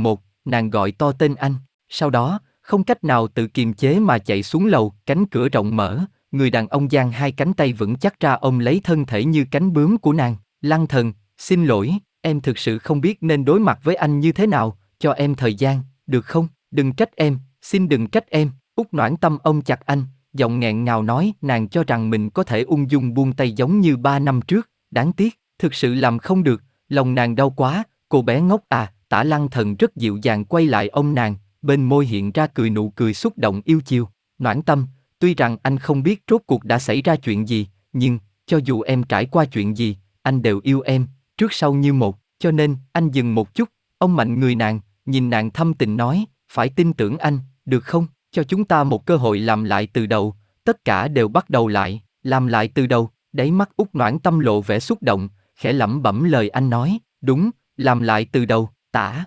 nàng gọi to tên anh. Sau đó, không cách nào tự kiềm chế mà chạy xuống lầu, cánh cửa rộng mở, người đàn ông giang hai cánh tay vững chắc ra ôm lấy thân thể như cánh bướm của nàng. Lăng Thần, xin lỗi, em thực sự không biết nên đối mặt với anh như thế nào, cho em thời gian, được không? Đừng trách em, xin đừng trách em. Út Noãn Tâm ôm chặt anh, giọng nghẹn ngào nói, nàng cho rằng mình có thể ung dung buông tay giống như 3 năm trước, đáng tiếc, thực sự làm không được, lòng nàng đau quá, cô bé ngốc à. Tả Lăng Thần rất dịu dàng quay lại ôm nàng, bên môi hiện ra nụ cười xúc động yêu chiều. Noãn Tâm, tuy rằng anh không biết rốt cuộc đã xảy ra chuyện gì, nhưng, cho dù em trải qua chuyện gì, anh đều yêu em, trước sau như một, cho nên, anh dừng một chút, ông mạnh người nàng, nhìn nàng thâm tình nói, phải tin tưởng anh, được không? Cho chúng ta một cơ hội làm lại từ đầu, tất cả đều bắt đầu lại, làm lại từ đầu. Đáy mắt Út Noãn Tâm lộ vẻ xúc động, khẽ lẩm bẩm lời anh nói, đúng, làm lại từ đầu, Tả.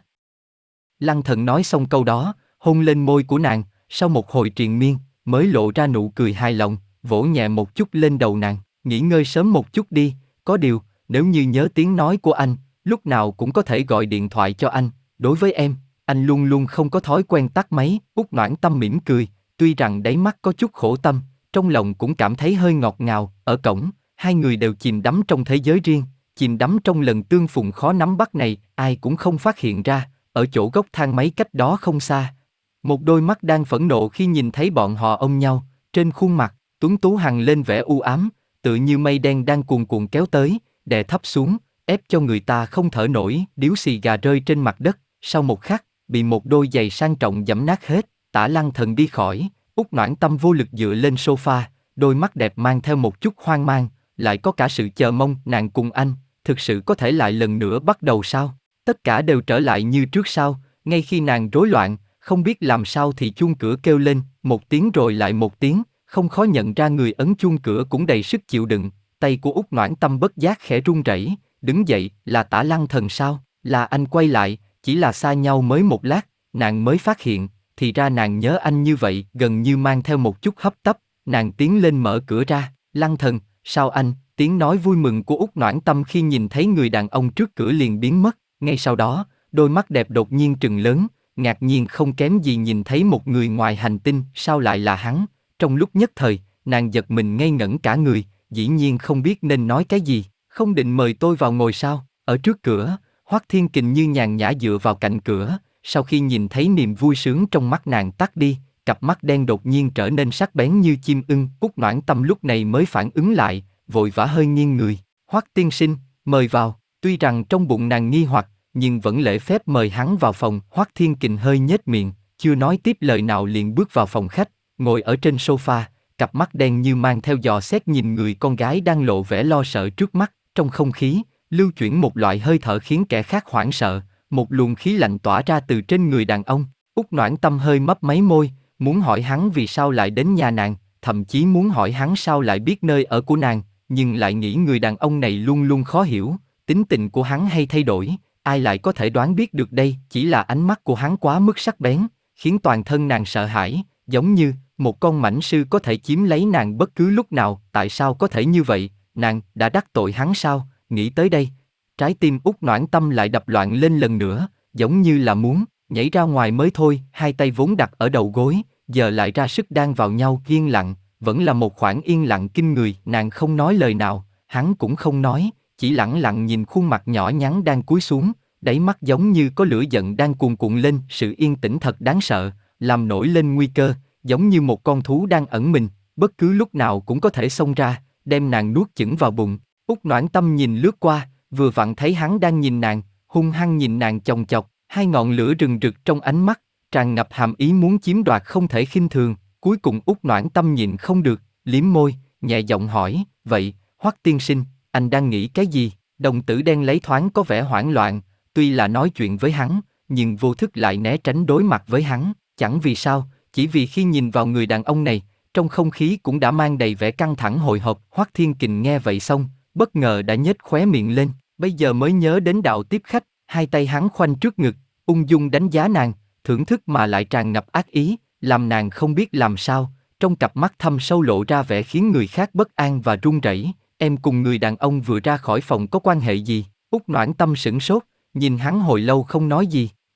Lăng Thần nói xong câu đó, hôn lên môi của nàng, sau một hồi triền miên, mới lộ ra nụ cười hài lòng, vỗ nhẹ một chút lên đầu nàng, nghỉ ngơi sớm một chút đi, có điều, nếu như nhớ tiếng nói của anh, lúc nào cũng có thể gọi điện thoại cho anh, đối với em, anh luôn luôn không có thói quen tắt máy. Út Noãn Tâm mỉm cười, tuy rằng đáy mắt có chút khổ tâm, trong lòng cũng cảm thấy hơi ngọt ngào. Ở cổng, hai người đều chìm đắm trong thế giới riêng, chìm đắm trong lần tương phùng khó nắm bắt này, ai cũng không phát hiện ra, ở chỗ góc thang máy cách đó không xa. Một đôi mắt đang phẫn nộ khi nhìn thấy bọn họ ôm nhau, trên khuôn mặt, tuấn tú hằn lên vẻ u ám, tự như mây đen đang cuồn cuộn kéo tới, đè thấp xuống, ép cho người ta không thở nổi. Điếu xì gà rơi trên mặt đất, sau một khắc, bị một đôi giày sang trọng giẫm nát hết. Tả Lăng Thần đi khỏi, Út Noãn Tâm vô lực dựa lên sofa, đôi mắt đẹp mang theo một chút hoang mang, lại có cả sự chờ mong. Nàng cùng anh, thực sự có thể lại lần nữa bắt đầu sao? Tất cả đều trở lại như trước sao? Ngay khi nàng rối loạn, không biết làm sao thì chuông cửa kêu lên, một tiếng rồi lại một tiếng, không khó nhận ra người ấn chuông cửa cũng đầy sức chịu đựng. Tay của Út Noãn Tâm bất giác khẽ run rẩy, đứng dậy, là Tả Lăng Thần sao? Là anh quay lại, chỉ là xa nhau mới một lát, nàng mới phát hiện, thì ra nàng nhớ anh như vậy, gần như mang theo một chút hấp tấp. Nàng tiến lên mở cửa ra, Lăng Thần, sao anh? Tiếng nói vui mừng của Út Noãn Tâm khi nhìn thấy người đàn ông trước cửa liền biến mất, ngay sau đó, đôi mắt đẹp đột nhiên trừng lớn, ngạc nhiên không kém gì nhìn thấy một người ngoài hành tinh. Sao lại là hắn? Trong lúc nhất thời, nàng giật mình ngây ngẩn cả người, dĩ nhiên không biết nên nói cái gì. Không định mời tôi vào ngồi sao? Ở trước cửa, Hoắc Thiên Kình như nhàn nhã dựa vào cạnh cửa, sau khi nhìn thấy niềm vui sướng trong mắt nàng tắt đi, cặp mắt đen đột nhiên trở nên sắc bén như chim ưng. Út Noãn Tâm lúc này mới phản ứng lại, vội vã hơi nghiêng người. Hoắc tiên sinh, mời vào. Tuy rằng trong bụng nàng nghi hoặc, nhưng vẫn lễ phép mời hắn vào phòng. Hoắc Thiên Kình hơi nhếch miệng, chưa nói tiếp lời nào liền bước vào phòng khách, ngồi ở trên sofa, cặp mắt đen như mang theo dò xét nhìn người con gái đang lộ vẻ lo sợ trước mắt. Trong không khí, lưu chuyển một loại hơi thở khiến kẻ khác hoảng sợ, một luồng khí lạnh tỏa ra từ trên người đàn ông. Út Noãn Tâm hơi mấp máy môi, muốn hỏi hắn vì sao lại đến nhà nàng, thậm chí muốn hỏi hắn sao lại biết nơi ở của nàng, nhưng lại nghĩ người đàn ông này luôn luôn khó hiểu, tính tình của hắn hay thay đổi, ai lại có thể đoán biết được đây? Chỉ là ánh mắt của hắn quá mức sắc bén, khiến toàn thân nàng sợ hãi, giống như một con mãnh sư có thể chiếm lấy nàng bất cứ lúc nào. Tại sao có thể như vậy? Nàng đã đắc tội hắn sao? Nghĩ tới đây, trái tim Út Noãn Tâm lại đập loạn lên lần nữa, giống như là muốn nhảy ra ngoài mới thôi. Hai tay vốn đặt ở đầu gối, giờ lại ra sức đan vào nhau. Yên lặng, vẫn là một khoảng yên lặng kinh người. Nàng không nói lời nào, hắn cũng không nói, chỉ lẳng lặng nhìn khuôn mặt nhỏ nhắn đang cúi xuống, đáy mắt giống như có lửa giận đang cuồn cuộn lên. Sự yên tĩnh thật đáng sợ, làm nổi lên nguy cơ, giống như một con thú đang ẩn mình, bất cứ lúc nào cũng có thể xông ra, đem nàng nuốt chửng vào bụng. Út Noãn Tâm nhìn lướt qua, vừa vặn thấy hắn đang nhìn nàng, hung hăng nhìn nàng chòng chọc, hai ngọn lửa rừng rực trong ánh mắt, tràn ngập hàm ý muốn chiếm đoạt không thể khinh thường. Cuối cùng Út Noãn Tâm nhịn không được, liếm môi, nhẹ giọng hỏi, vậy, Hoắc tiên sinh, anh đang nghĩ cái gì? Đồng tử đen lấy thoáng có vẻ hoảng loạn, tuy là nói chuyện với hắn, nhưng vô thức lại né tránh đối mặt với hắn, chẳng vì sao, chỉ vì khi nhìn vào người đàn ông này, trong không khí cũng đã mang đầy vẻ căng thẳng hồi hộp. Hoắc Thiên Kình nghe vậy xong, bất ngờ đã nhếch khóe miệng lên, bây giờ mới nhớ đến đạo tiếp khách, hai tay hắn khoanh trước ngực, ung dung đánh giá nàng, thưởng thức mà lại tràn ngập ác ý, làm nàng không biết làm sao, trong cặp mắt thâm sâu lộ ra vẻ khiến người khác bất an và run rẩy. Em cùng người đàn ông vừa ra khỏi phòng có quan hệ gì? Út Noãn Tâm sửng sốt, nhìn hắn hồi lâu không nói gì.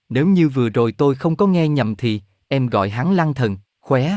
Nếu như vừa rồi tôi không có nghe nhầm thì, em gọi hắn Lăng Thần, khóe.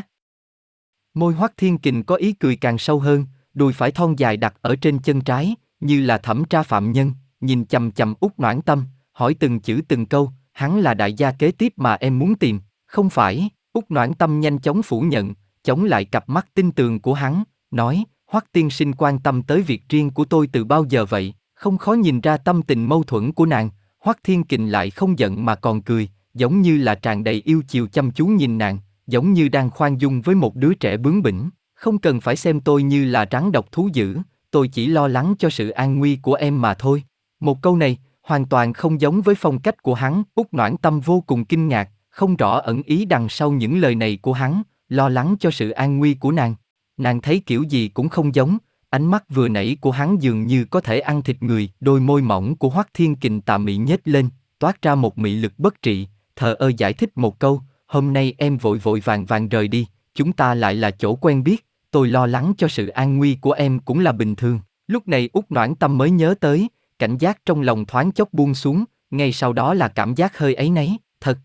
Môi Hoắc Thiên Kình có ý cười càng sâu hơn, đùi phải thon dài đặt ở trên chân trái, như là thẩm tra phạm nhân, nhìn chằm chằm Út Noãn Tâm, hỏi từng chữ từng câu, hắn là đại gia kế tiếp mà em muốn tìm, không phải? Út Noãn Tâm nhanh chóng phủ nhận, chống lại cặp mắt tinh tường của hắn, nói, Hoắc tiên sinh quan tâm tới việc riêng của tôi từ bao giờ vậy? Không khó nhìn ra tâm tình mâu thuẫn của nàng. Hoắc Thiên Kình lại không giận mà còn cười, giống như là tràn đầy yêu chiều chăm chú nhìn nàng, giống như đang khoan dung với một đứa trẻ bướng bỉnh. Không cần phải xem tôi như là rắn độc thú dữ, tôi chỉ lo lắng cho sự an nguy của em mà thôi. Một câu này, hoàn toàn không giống với phong cách của hắn. Út Noãn Tâm vô cùng kinh ngạc, không rõ ẩn ý đằng sau những lời này của hắn, lo lắng cho sự an nguy của nàng. Nàng thấy kiểu gì cũng không giống, ánh mắt vừa nãy của hắn dường như có thể ăn thịt người. Đôi môi mỏng của Hoắc Thiên Kình tà mị nhếch lên, toát ra một mị lực bất trị, thờ ơ giải thích một câu, hôm nay em vội vội vàng vàng rời đi, chúng ta lại là chỗ quen biết, tôi lo lắng cho sự an nguy của em cũng là bình thường. Lúc này Út Noãn Tâm mới nhớ tới, cảnh giác trong lòng thoáng chốc buông xuống, ngay sau đó là cảm giác hơi áy náy, thật.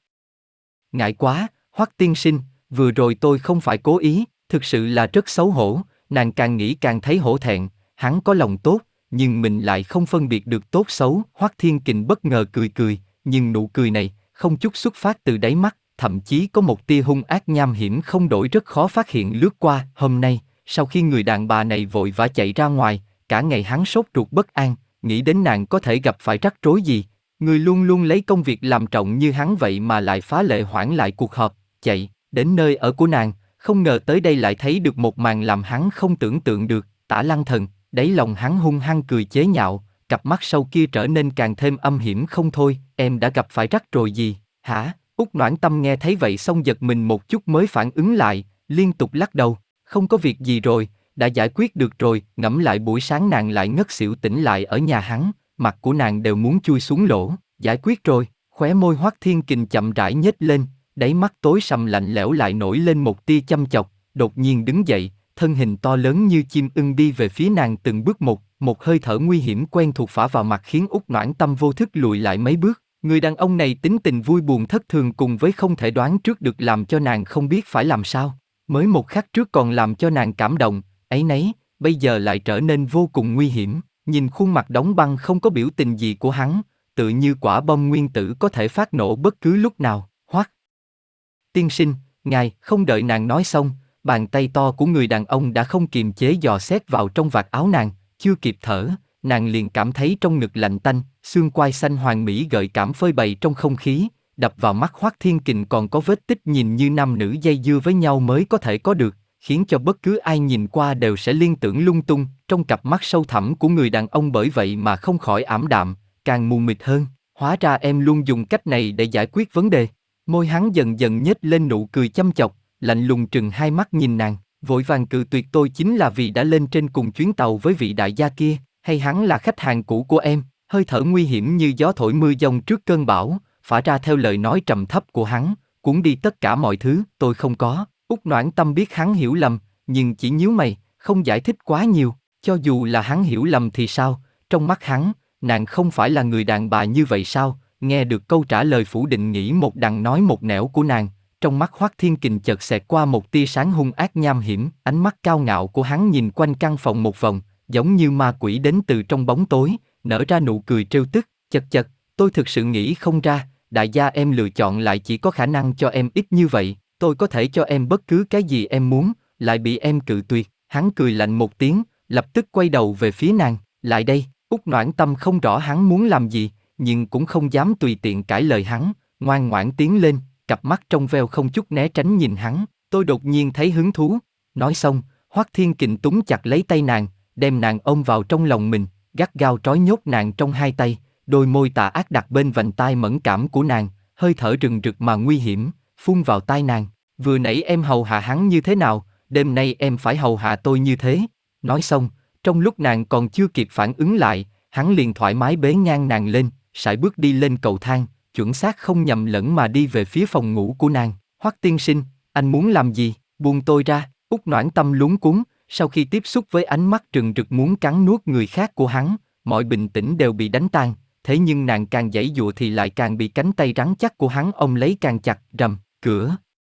Ngại quá, Hoắc tiên sinh, vừa rồi tôi không phải cố ý, thực sự là rất xấu hổ. Nàng càng nghĩ càng thấy hổ thẹn, hắn có lòng tốt, nhưng mình lại không phân biệt được tốt xấu. Hoắc Thiên Kình bất ngờ cười cười, nhưng nụ cười này không chút xuất phát từ đáy mắt, thậm chí có một tia hung ác nham hiểm không đổi rất khó phát hiện lướt qua. Hôm nay, sau khi người đàn bà này vội vã chạy ra ngoài, cả ngày hắn sốt ruột bất an, nghĩ đến nàng có thể gặp phải rắc rối gì. Người luôn luôn lấy công việc làm trọng như hắn vậy mà lại phá lệ hoãn lại cuộc họp, chạy đến nơi ở của nàng, không ngờ tới đây lại thấy được một màn làm hắn không tưởng tượng được. Tả Lăng Thần, đáy lòng hắn hung hăng cười chế nhạo, cặp mắt sâu kia trở nên càng thêm âm hiểm không thôi. Em đã gặp phải rắc rối gì, hả? Út Noãn Tâm nghe thấy vậy xong giật mình một chút mới phản ứng lại, liên tục lắc đầu, không có việc gì rồi, đã giải quyết được rồi. Ngẫm lại buổi sáng nàng lại ngất xỉu tỉnh lại ở nhà hắn, mặt của nàng đều muốn chui xuống lỗ. Giải quyết rồi. Khóe môi Hoắc Thiên Kình chậm rãi nhếch lên, đáy mắt tối sầm lạnh lẽo lại nổi lên một tia chăm chọc, đột nhiên đứng dậy, thân hình to lớn như chim ưng đi về phía nàng từng bước một hơi thở nguy hiểm quen thuộc phả vào mặt khiến Út Noãn Tâm vô thức lùi lại mấy bước. Người đàn ông này tính tình vui buồn thất thường cùng với không thể đoán trước được làm cho nàng không biết phải làm sao. Mới một khắc trước còn làm cho nàng cảm động, áy náy, bây giờ lại trở nên vô cùng nguy hiểm. Nhìn khuôn mặt đóng băng không có biểu tình gì của hắn, tự như quả bom nguyên tử có thể phát nổ bất cứ lúc nào. Hoắc tiên sinh, ngài. Không đợi nàng nói xong, bàn tay to của người đàn ông đã không kiềm chế dò xét vào trong vạt áo nàng, chưa kịp thở, nàng liền cảm thấy trong ngực lạnh tanh, xương quai xanh hoàn mỹ gợi cảm phơi bày trong không khí, đập vào mắt Hoắc Thiên Kình còn có vết tích nhìn như nam nữ dây dưa với nhau mới có thể có được, khiến cho bất cứ ai nhìn qua đều sẽ liên tưởng lung tung. Trong cặp mắt sâu thẳm của người đàn ông bởi vậy mà không khỏi ảm đạm, càng mù mịt hơn. Hóa ra em luôn dùng cách này để giải quyết vấn đề. Môi hắn dần dần nhếch lên nụ cười chăm chọc, lạnh lùng trừng hai mắt nhìn nàng, vội vàng cự tuyệt tôi chính là vì đã lên trên cùng chuyến tàu với vị đại gia kia, hay hắn là khách hàng cũ của em? Hơi thở nguy hiểm như gió thổi mưa giông trước cơn bão, phả ra theo lời nói trầm thấp của hắn, cuốn đi tất cả mọi thứ. Tôi không có. Út Noãn Tâm biết hắn hiểu lầm, nhưng chỉ nhíu mày, không giải thích quá nhiều. Cho dù là hắn hiểu lầm thì sao? Trong mắt hắn, nàng không phải là người đàn bà như vậy sao? Nghe được câu trả lời phủ định nghĩ một đằng nói một nẻo của nàng, trong mắt Hoắc Thiên Kình chợt xẹt qua một tia sáng hung ác nham hiểm. Ánh mắt cao ngạo của hắn nhìn quanh căn phòng một vòng, giống như ma quỷ đến từ trong bóng tối, nở ra nụ cười trêu tức. Chật chật, tôi thực sự nghĩ không ra, đại gia em lựa chọn lại chỉ có khả năng cho em ít như vậy. Tôi có thể cho em bất cứ cái gì em muốn, lại bị em cự tuyệt. Hắn cười lạnh một tiếng, lập tức quay đầu về phía nàng. Lại đây. Út Noãn Tâm không rõ hắn muốn làm gì, nhưng cũng không dám tùy tiện cãi lời hắn, ngoan ngoãn tiến lên, cặp mắt trong veo không chút né tránh nhìn hắn. Tôi đột nhiên thấy hứng thú. Nói xong, Hoắc Thiên Kình túm chặt lấy tay nàng, đem nàng ôm vào trong lòng mình, gắt gao trói nhốt nàng trong hai tay, đôi môi tà ác đặt bên vành tai mẫn cảm của nàng, hơi thở rừng rực mà nguy hiểm, phun vào tai nàng. Vừa nãy em hầu hạ hắn như thế nào, đêm nay em phải hầu hạ tôi như thế. Nói xong, trong lúc nàng còn chưa kịp phản ứng lại, hắn liền thoải mái bế ngang nàng lên, sải bước đi lên cầu thang, chuẩn xác không nhầm lẫn mà đi về phía phòng ngủ của nàng. Hoắc tiên sinh, anh muốn làm gì? Buông tôi ra. Út Noãn Tâm luống cuống, sau khi tiếp xúc với ánh mắt rừng rực muốn cắn nuốt người khác của hắn, mọi bình tĩnh đều bị đánh tan, thế nhưng nàng càng giãy giụa thì lại càng bị cánh tay rắn chắc của hắn ôm lấy càng chặt. Rầm, cửa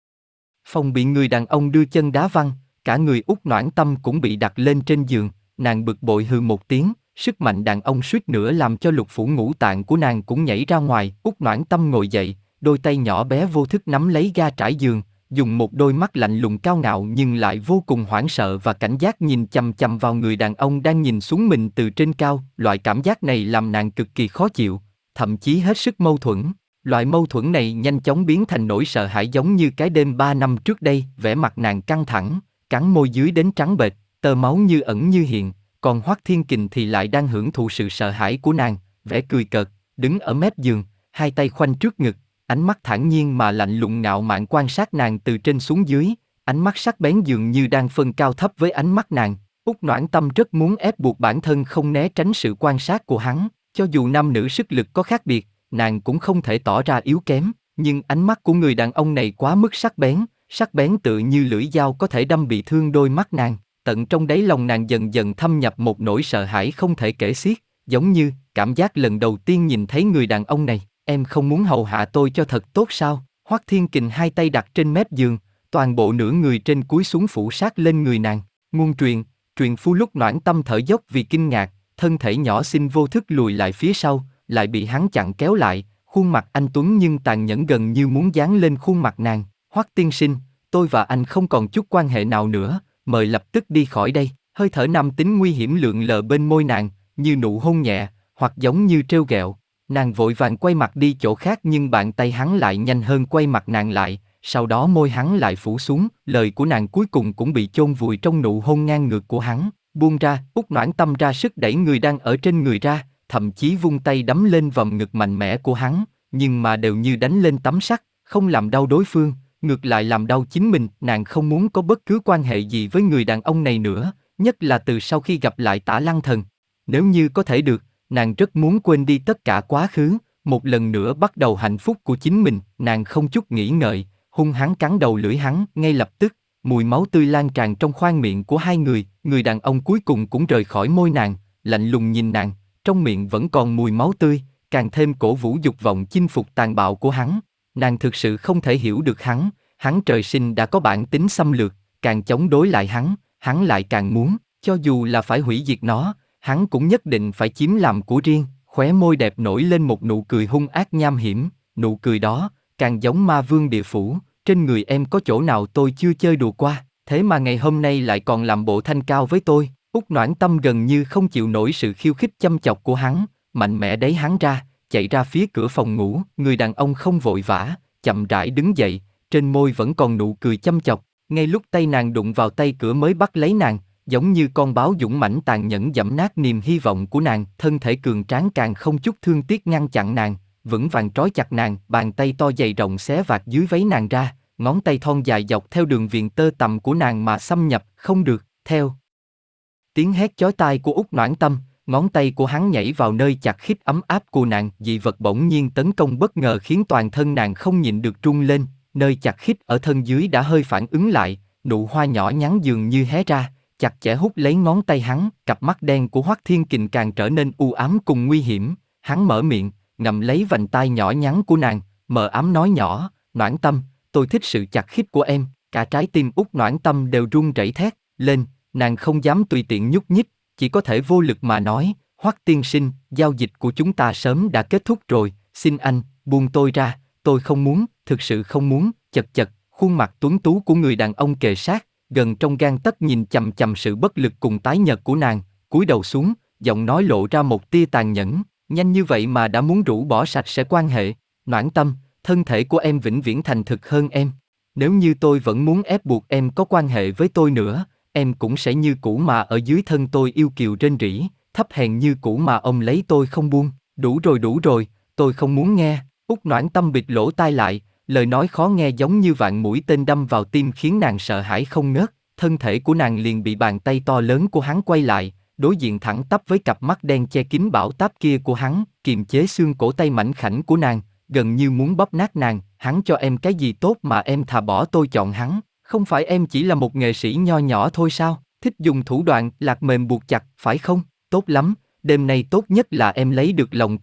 phòng bị người đàn ông đưa chân đá văng, cả người Út Noãn Tâm cũng bị đặt lên trên giường, nàng bực bội hừ một tiếng, sức mạnh đàn ông suýt nữa làm cho lục phủ ngũ tạng của nàng cũng nhảy ra ngoài. Út Noãn Tâm ngồi dậy, đôi tay nhỏ bé vô thức nắm lấy ga trải giường, dùng một đôi mắt lạnh lùng cao ngạo nhưng lại vô cùng hoảng sợ và cảnh giác nhìn chằm chằm vào người đàn ông đang nhìn xuống mình từ trên cao. Loại cảm giác này làm nàng cực kỳ khó chịu, thậm chí hết sức mâu thuẫn. Loại mâu thuẫn này nhanh chóng biến thành nỗi sợ hãi giống như cái đêm 3 năm trước đây. Vẻ mặt nàng căng thẳng, cắn môi dưới đến trắng bệch, tơ máu như ẩn như hiện, còn Hoắc Thiên Kình thì lại đang hưởng thụ sự sợ hãi của nàng, vẻ cười cợt, đứng ở mép giường, hai tay khoanh trước ngực, ánh mắt thản nhiên mà lạnh lùng ngạo mạn quan sát nàng từ trên xuống dưới, ánh mắt sắc bén dường như đang phân cao thấp với ánh mắt nàng. Út Noãn Tâm rất muốn ép buộc bản thân không né tránh sự quan sát của hắn, cho dù nam nữ sức lực có khác biệt, nàng cũng không thể tỏ ra yếu kém, nhưng ánh mắt của người đàn ông này quá mức sắc bén tựa như lưỡi dao có thể đâm bị thương đôi mắt nàng. Tận trong đáy lòng nàng dần dần thâm nhập một nỗi sợ hãi không thể kể xiết, giống như cảm giác lần đầu tiên nhìn thấy người đàn ông này. Em không muốn hầu hạ tôi cho thật tốt sao? Hoắc Thiên Kình hai tay đặt trên mép giường, toàn bộ nửa người trên cúi xuống phủ sát lên người nàng. Ngôn truyền phu lúc Noãn Tâm thở dốc vì kinh ngạc, thân thể nhỏ xinh vô thức lùi lại phía sau, lại bị hắn chặn kéo lại, khuôn mặt anh tuấn nhưng tàn nhẫn gần như muốn dán lên khuôn mặt nàng. Hoắc tiên sinh, tôi và anh không còn chút quan hệ nào nữa, mời lập tức đi khỏi đây. Hơi thở nam tính nguy hiểm lượn lờ bên môi nàng, như nụ hôn nhẹ, hoặc giống như trêu ghẹo. Nàng vội vàng quay mặt đi chỗ khác nhưng bàn tay hắn lại nhanh hơn quay mặt nàng lại, sau đó môi hắn lại phủ xuống, lời của nàng cuối cùng cũng bị chôn vùi trong nụ hôn ngang ngược của hắn. Buông ra, Út Noãn Tâm ra sức đẩy người đang ở trên người ra, thậm chí vung tay đấm lên vòng ngực mạnh mẽ của hắn, nhưng mà đều như đánh lên tấm sắt, không làm đau đối phương, ngược lại làm đau chính mình. Nàng không muốn có bất cứ quan hệ gì với người đàn ông này nữa, nhất là từ sau khi gặp lại Tả Lăng Thần. Nếu như có thể được, nàng rất muốn quên đi tất cả quá khứ, một lần nữa bắt đầu hạnh phúc của chính mình. Nàng không chút nghĩ ngợi, hung hăng cắn đầu lưỡi hắn. Ngay lập tức, mùi máu tươi lan tràn trong khoang miệng của hai người. Người đàn ông cuối cùng cũng rời khỏi môi nàng, lạnh lùng nhìn nàng, trong miệng vẫn còn mùi máu tươi, càng thêm cổ vũ dục vọng chinh phục tàn bạo của hắn. Nàng thực sự không thể hiểu được hắn trời sinh đã có bản tính xâm lược, càng chống đối lại hắn lại càng muốn, cho dù là phải hủy diệt nó, hắn cũng nhất định phải chiếm làm của riêng. Khóe môi đẹp nổi lên một nụ cười hung ác nham hiểm, nụ cười đó càng giống ma vương địa phủ. Trên người em có chỗ nào tôi chưa chơi đùa qua, thế mà ngày hôm nay lại còn làm bộ thanh cao với tôi. Út Noãn Tâm gần như không chịu nổi sự khiêu khích châm chọc của hắn, mạnh mẽ đẩy hắn ra, chạy ra phía cửa phòng ngủ. Người đàn ông không vội vã, chậm rãi đứng dậy, trên môi vẫn còn nụ cười châm chọc. Ngay lúc tay nàng đụng vào tay cửa mới bắt lấy nàng, giống như con báo dũng mãnh tàn nhẫn giẫm nát niềm hy vọng của nàng. Thân thể cường tráng càng không chút thương tiếc ngăn chặn nàng, vững vàng trói chặt nàng. Bàn tay to dày rộng xé vạt dưới váy nàng ra, ngón tay thon dài dọc theo đường viền tơ tằm của nàng mà xâm nhập. Không được. Theo tiếng hét chói tai của Út Noãn Tâm, ngón tay của hắn nhảy vào nơi chặt khít ấm áp của nàng. Dị vật bỗng nhiên tấn công bất ngờ khiến toàn thân nàng không nhịn được run lên. Nơi chặt khít ở thân dưới đã hơi phản ứng lại, nụ hoa nhỏ nhắn dường như hé ra, chặt chẽ hút lấy ngón tay hắn. Cặp mắt đen của Hoắc Thiên Kình càng trở nên u ám cùng nguy hiểm. Hắn mở miệng, ngậm lấy vành tai nhỏ nhắn của nàng, mờ ám nói nhỏ, Noãn Tâm, tôi thích sự chặt khít của em. Cả trái tim Út Noãn Tâm đều run rẩy thét lên, nàng không dám tùy tiện nhúc nhích, chỉ có thể vô lực mà nói, Hoắc tiên sinh, giao dịch của chúng ta sớm đã kết thúc rồi, xin anh, buông tôi ra, tôi không muốn, thực sự không muốn. Chật chật, khuôn mặt tuấn tú của người đàn ông kề sát, gần trong gang tấc nhìn chằm chằm sự bất lực cùng tái nhợt của nàng, cúi đầu xuống, giọng nói lộ ra một tia tàn nhẫn, nhanh như vậy mà đã muốn rũ bỏ sạch sẽ quan hệ. Noãn Tâm, thân thể của em vĩnh viễn thành thực hơn em. Nếu như tôi vẫn muốn ép buộc em có quan hệ với tôi nữa, em cũng sẽ như cũ mà ở dưới thân tôi yêu kiều rên rỉ, thấp hèn như cũ mà ôm lấy tôi không buông. Đủ rồi, tôi không muốn nghe. Út Noãn Tâm bịt lỗ tai lại, lời nói khó nghe giống như vạn mũi tên đâm vào tim khiến nàng sợ hãi không ngớt. Thân thể của nàng liền bị bàn tay to lớn của hắn quay lại, đối diện thẳng tắp với cặp mắt đen che kín bão táp kia của hắn, kiềm chế xương cổ tay mảnh khảnh của nàng, gần như muốn bóp nát nàng. Hắn cho em cái gì tốt mà em thà bỏ tôi chọn hắn? Không phải em chỉ là một nghệ sĩ nho nhỏ thôi sao? Thích dùng thủ đoạn lạc mềm buộc chặt, phải không? Tốt lắm, đêm nay tốt nhất là em lấy được lòng tôi,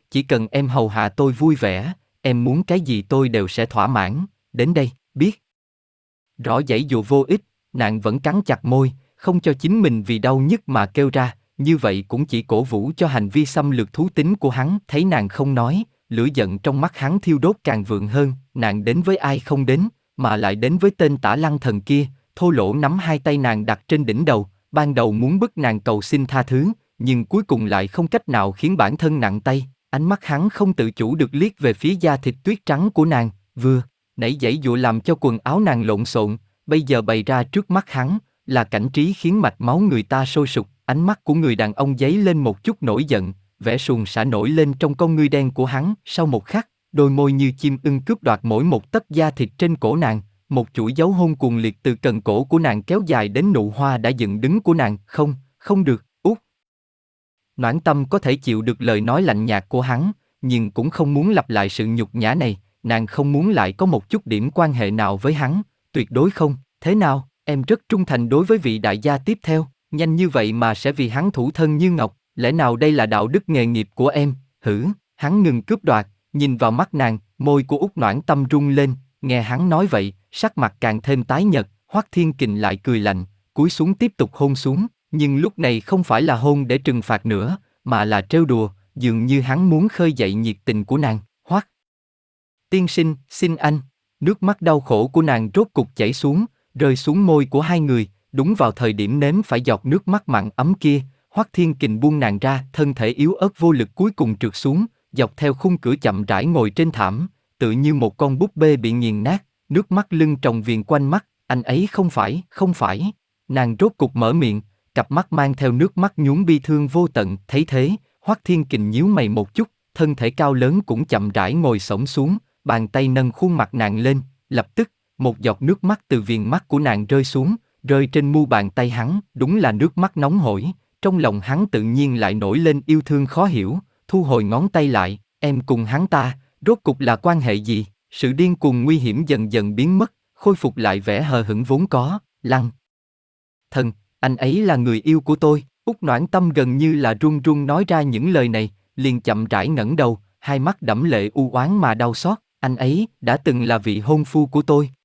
chỉ cần em hầu hạ tôi vui vẻ, em muốn cái gì tôi đều sẽ thỏa mãn, đến đây, biết. Rõ giãy dụa vô ích, nàng vẫn cắn chặt môi, không cho chính mình vì đau nhức mà kêu ra, như vậy cũng chỉ cổ vũ cho hành vi xâm lược thú tính của hắn. Thấy nàng không nói, lửa giận trong mắt hắn thiêu đốt càng vượng hơn. Nàng đến với ai không đến, mà lại đến với tên Tả Lăng Thần kia. Thô lỗ nắm hai tay nàng đặt trên đỉnh đầu, ban đầu muốn bức nàng cầu xin tha thứ, nhưng cuối cùng lại không cách nào khiến bản thân nặng tay. Ánh mắt hắn không tự chủ được liếc về phía da thịt tuyết trắng của nàng, vừa nãy giãy dụa làm cho quần áo nàng lộn xộn, bây giờ bày ra trước mắt hắn là cảnh trí khiến mạch máu người ta sôi sục. Ánh mắt của người đàn ông dấy lên một chút nổi giận, vẻ suồng sã nổi lên trong con ngươi đen của hắn. Sau một khắc, đôi môi như chim ưng cướp đoạt mỗi một tấc da thịt trên cổ nàng, một chuỗi dấu hôn cuồng liệt từ cần cổ của nàng kéo dài đến nụ hoa đã dựng đứng của nàng. Không, không được, út. Noãn Tâm có thể chịu được lời nói lạnh nhạt của hắn, nhưng cũng không muốn lặp lại sự nhục nhã này. Nàng không muốn lại có một chút điểm quan hệ nào với hắn, tuyệt đối không. Thế nào, em rất trung thành đối với vị đại gia tiếp theo, nhanh như vậy mà sẽ vì hắn thủ thân như ngọc, lẽ nào đây là đạo đức nghề nghiệp của em? Hử? Hắn ngừng cướp đoạt, nhìn vào mắt nàng, môi của Út Noãn Tâm rung lên, nghe hắn nói vậy, sắc mặt càng thêm tái nhợt. Hoắc Thiên Kình lại cười lạnh, cúi xuống tiếp tục hôn xuống, nhưng lúc này không phải là hôn để trừng phạt nữa, mà là trêu đùa, dường như hắn muốn khơi dậy nhiệt tình của nàng. Hoắc tiên sinh, xin anh. Nước mắt đau khổ của nàng rốt cục chảy xuống, rơi xuống môi của hai người. Đúng vào thời điểm nếm phải giọt nước mắt mặn ấm kia, Hoắc Thiên Kình buông nàng ra, thân thể yếu ớt vô lực cuối cùng trượt xuống, dọc theo khung cửa chậm rãi ngồi trên thảm, tự như một con búp bê bị nghiền nát, nước mắt lưng tròng viền quanh mắt. Anh ấy không phải, không phải. Nàng rốt cục mở miệng, cặp mắt mang theo nước mắt nhuốm bi thương vô tận. Thấy thế, Hoắc Thiên Kình nhíu mày một chút, thân thể cao lớn cũng chậm rãi ngồi xổm xuống, bàn tay nâng khuôn mặt nàng lên, lập tức, một giọt nước mắt từ viền mắt của nàng rơi xuống, rơi trên mu bàn tay hắn. Đúng là nước mắt nóng hổi, trong lòng hắn tự nhiên lại nổi lên yêu thương khó hiểu, thu hồi ngón tay lại. Em cùng hắn ta, rốt cục là quan hệ gì? Sự điên cuồng nguy hiểm dần dần biến mất, khôi phục lại vẻ hờ hững vốn có. Lăng Thần, anh ấy là người yêu của tôi. Út Noãn Tâm gần như là run run nói ra những lời này, liền chậm rãi ngẩng đầu, hai mắt đẫm lệ u oán mà đau xót. Anh ấy đã từng là vị hôn phu của tôi.